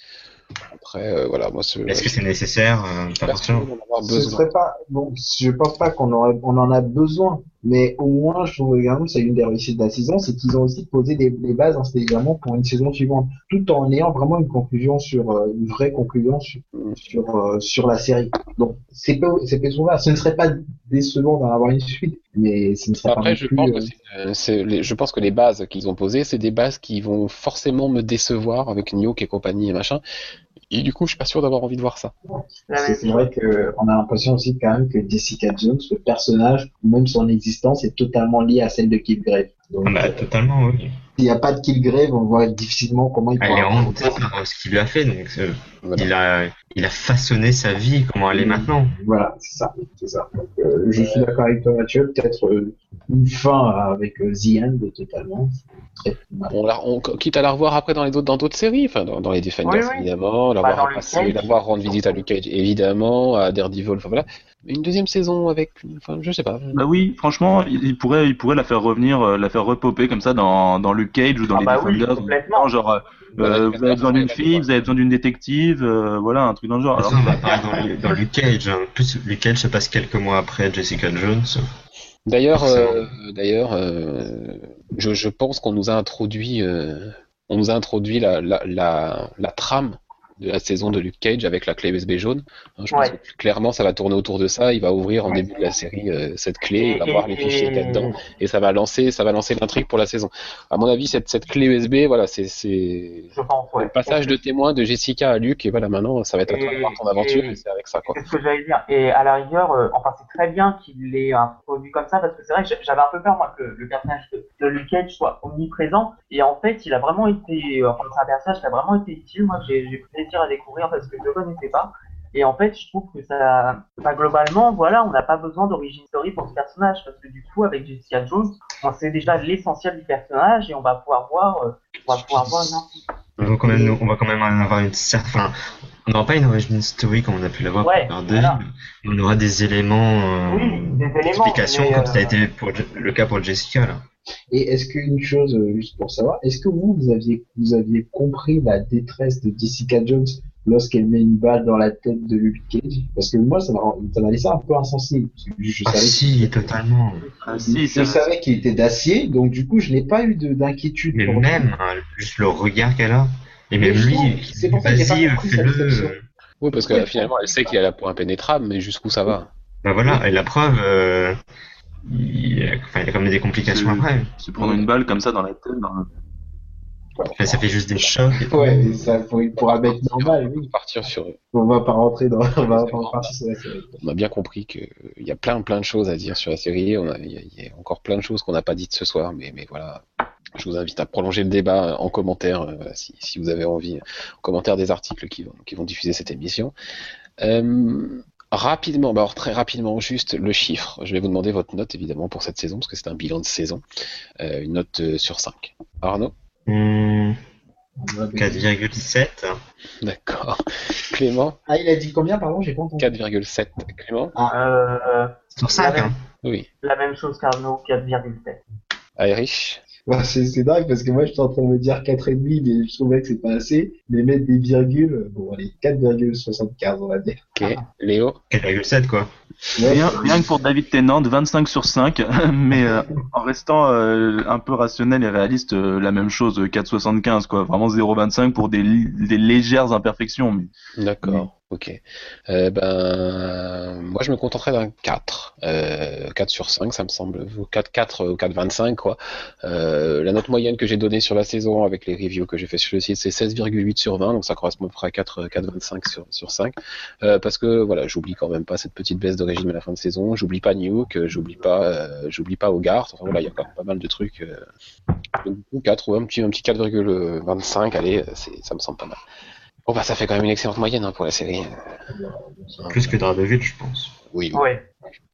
Après euh, voilà, moi c'est, Est-ce que c'est nécessaire euh, Pas forcément. d'en avoir Ce besoin. serait pas, bon, je pense pas qu'on aurait, on en a besoin, mais au moins, je trouve également que c'est une des réussites de la saison, c'est qu'ils ont aussi posé des, des bases intelligemment pour une saison suivante, tout en ayant vraiment une conclusion sur, euh, une vraie conclusion sur, sur, euh, sur la série. Donc, c'est peu, c'est peu souvent, ce ne serait pas décevant d'en avoir une suite, mais ce ne serait pas Après, non je plus, pense euh, que c'est, euh, c'est les, je pense que les bases qu'ils ont posées, c'est des bases qui vont forcément me décevoir avec Nioh et compagnie et machin. Et du coup, je suis pas sûr d'avoir envie de voir ça. C'est c'est vrai que on a l'impression aussi quand même que Jessica Jones, le personnage, même son existence, est totalement lié à celle de Killgrave. Donc, Ah bah, totalement, oui. s'il n'y a pas de Killgrave, on voit difficilement comment il Elle est pourra hantée par ce qu'il lui a fait, donc euh, il a, il a façonné sa vie, comment elle est maintenant. Voilà, c'est ça, c'est ça. Donc, euh, je suis d'accord avec toi, Mathieu. Peut-être euh, une fin avec euh, The End totalement. Très mal. On, la, on quitte à la revoir après dans les autres, dans d'autres séries, enfin dans, dans les Defenders Oui, oui. évidemment, la Bah, voir dans Luke passer, Cage. la voir rendre visite à Luke Cage évidemment, à Daredevil, enfin voilà. Mais une deuxième saison avec, enfin je sais pas. Bah oui, franchement, il, il pourrait, il pourrait la faire revenir, euh, la faire repopper comme ça dans, dans Luke Cage ou dans Ah les bah oui, Defenders. complètement. genre, euh, Voilà, euh, les vous avez besoin d'une Defenders, fille, ouais. vous avez besoin d'une détective, euh, voilà, un truc dans le genre. Alors, Ça, on va parler dans, Lu- dans Luke Cage. Hein. En plus, Luke Cage se passe quelques mois après Jessica Jones. D'ailleurs, Forcément. euh, d'ailleurs, euh, je, je pense qu'on nous a introduit, euh, on nous a introduit la, la, la, la trame de la saison de Luke Cage avec la clé U S B jaune. Hein, je pense Ouais. que clairement, ça va tourner autour de ça. Il va ouvrir en début de la série euh, cette clé, il va Et- voir les et- fichiers qu'il y a dedans, et ça va lancer, ça va lancer l'intrigue pour la saison. À mon avis, cette, cette clé U S B, voilà, c'est, c'est Je pense, ouais. le passage de témoin de Jessica à Luke, et voilà, maintenant, ça va être à toi de Et- voir ton aventure, et- et c'est avec ça, quoi. C'est ce que j'allais dire. Et à la rigueur, euh, enfin, c'est très bien qu'il l'ait introduit comme ça, parce que c'est vrai que j'a- j'avais un peu peur, moi, que le, le personnage de, de Luke Cage soit omniprésent. Et en fait, il a vraiment été, euh, enfin, c'est un personnage qui a vraiment été utile. Moi, j'ai j'ai pris plaisir à découvrir parce que je ne le connaissais pas. Et en fait, je trouve que ça, enfin, globalement, voilà, on n'a pas besoin d'origine story pour ce personnage, parce que du coup, avec Jessica Jones, on sait déjà l'essentiel du personnage et on va pouvoir voir, euh, on va pouvoir voir une info. On va quand même, on va quand même avoir une certaine, enfin, on n'aura pas une origin story comme on a pu l'avoir Ouais, pour voilà. Daredevil, mais on aura des éléments, euh, Oui, des éléments, d'explication mais, comme euh, ça a été pour le cas pour Jessica là. Et est-ce qu'une chose, euh, juste pour savoir, est-ce que vous, vous aviez, vous aviez compris la détresse de Jessica Jones lorsqu'elle met une balle dans la tête de Luke Cage? Parce que moi, ça m'a, ça m'a laissé un peu insensible. Parce que Je, je Ah savais si, totalement. ah, si, je c'est savais qu'il était d'acier, donc du coup, je n'ai pas eu de, d'inquiétude. Mais pour même, hein, juste le regard qu'elle a, et même Mais lui, justement, c'est pour ça que j'ai pas vas-y, compris sa fais-le. réflexion. Oui, parce que Ouais. finalement, elle sait qu'il est là pour impénétrable, mais jusqu'où ça va? Bah voilà, et la preuve, euh, il, y a, enfin, il y a quand même des complications Se- après. se prendre une balle comme ça dans la tête. Dans le... Enfin, ça fait juste des chocs. Et tout. Ouais, mais ça, pour, pour un mec normal, oui. Partir sur, On va pas rentrer dans, on va pas partir sur la série. on a bien compris qu'il y a plein plein de choses à dire sur la série. On a, il y a, il y a encore plein de choses qu'on n'a pas dites ce soir, mais, mais voilà. Je vous invite à prolonger le débat en commentaire, euh, voilà, si, si vous avez envie, en commentaire des articles qui vont, qui vont diffuser cette émission. Euh, Rapidement, bah alors très rapidement, juste le chiffre. Je vais vous demander votre note évidemment pour cette saison, parce que c'est un bilan de saison. Euh, une note euh, sur cinq. Arnaud? Hmm, quatre virgule sept. D'accord. Clément? Ah, il a dit combien, pardon, j'ai pas entendu. quatre virgule sept. Clément? Euh, Sur cinq, la, hein. même, Oui. la même chose qu'Arnaud, quatre virgule sept. Aérich? Ouais, c'est, c'est dingue parce que moi, j'étais en train de me dire quatre virgule cinq, mais je trouvais que c'est pas assez. Mais mettre des virgules, bon, allez, quatre virgule soixante-quinze, on va dire. Ok. Léo? quatre virgule sept, quoi. Ouais, Rien, rien que pour David Tennant, vingt-cinq sur cinq, mais euh, en restant euh, un peu rationnel et réaliste, euh, la même chose, quatre virgule soixante-quinze, quoi. Vraiment zéro virgule vingt-cinq pour des, des légères imperfections. Mais... D'accord. Ok. Euh, ben, moi, je me contenterai d'un quatre. Euh, quatre sur cinq, ça me semble. quatre, quatre ou quatre virgule vingt-cinq, quoi. Euh, la note moyenne que j'ai donnée sur la saison avec les reviews que j'ai fait sur le site, c'est seize virgule huit sur vingt, donc ça correspond à peu près à quatre, quatre virgule vingt-cinq sur, sur cinq. Euh, parce que, voilà, j'oublie quand même pas cette petite baisse de régime à la fin de saison. J'oublie pas Nuke, j'oublie pas, euh, j'oublie pas Hogarth. Enfin, voilà, il y a quand même pas mal de trucs. Euh, donc, quatre ou un petit, un petit quatre virgule vingt-cinq, allez, c'est, ça me semble pas mal. Bon bah ça fait quand même une excellente moyenne hein, pour la série. Plus que Daredevil, je pense. Oui. oui. Ouais.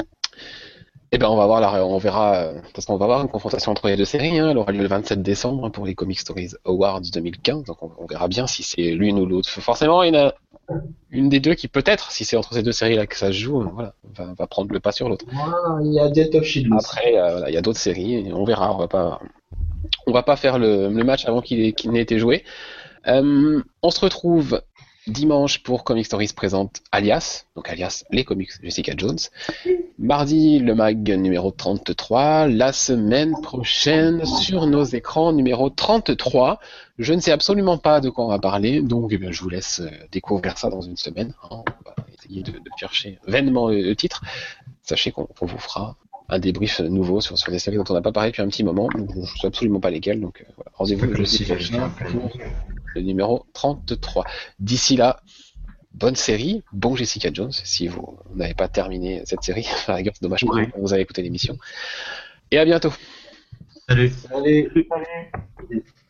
Eh ben on va voir la, on verra euh, parce qu'on va avoir une confrontation entre les deux séries. Hein. Elle aura lieu le vingt-sept décembre hein, pour les Comic Stories Awards deux mille quinze. Donc on, on verra bien si c'est l'une ou l'autre. Forcément, il y en a une des deux qui peut-être, si c'est entre ces deux séries là que ça se joue, voilà, va, va prendre le pas sur l'autre. Ah, il y a Death of Shield. Après, euh, voilà, il y a d'autres séries. Et on verra. On va pas, on va pas faire le, le match avant qu'il ait, qu'il n'ait été joué. Euh, on se retrouve dimanche pour Comic Stories présente Alias, donc Alias les comics Jessica Jones. Mardi, le mag numéro trente-trois. La semaine prochaine, sur nos écrans, numéro trente-trois. Je ne sais absolument pas de quoi on va parler, donc eh bien, je vous laisse euh, découvrir ça dans une semaine. Hein. On va essayer de, de chercher vainement le, le titre. Sachez qu'on, qu'on vous fera un débrief nouveau sur, sur des séries dont on n'a pas parlé depuis un petit moment. Donc, je ne sais absolument pas lesquelles, donc euh, voilà. Rendez-vous le jeudi prochain pour le numéro trente-trois. D'ici là, bonne série, bon Jessica Jones, si vous n'avez pas terminé cette série. Enfin, c'est dommage pour Oui. vous, vous avez écouté l'émission. Et à bientôt. Salut. Allez. Salut.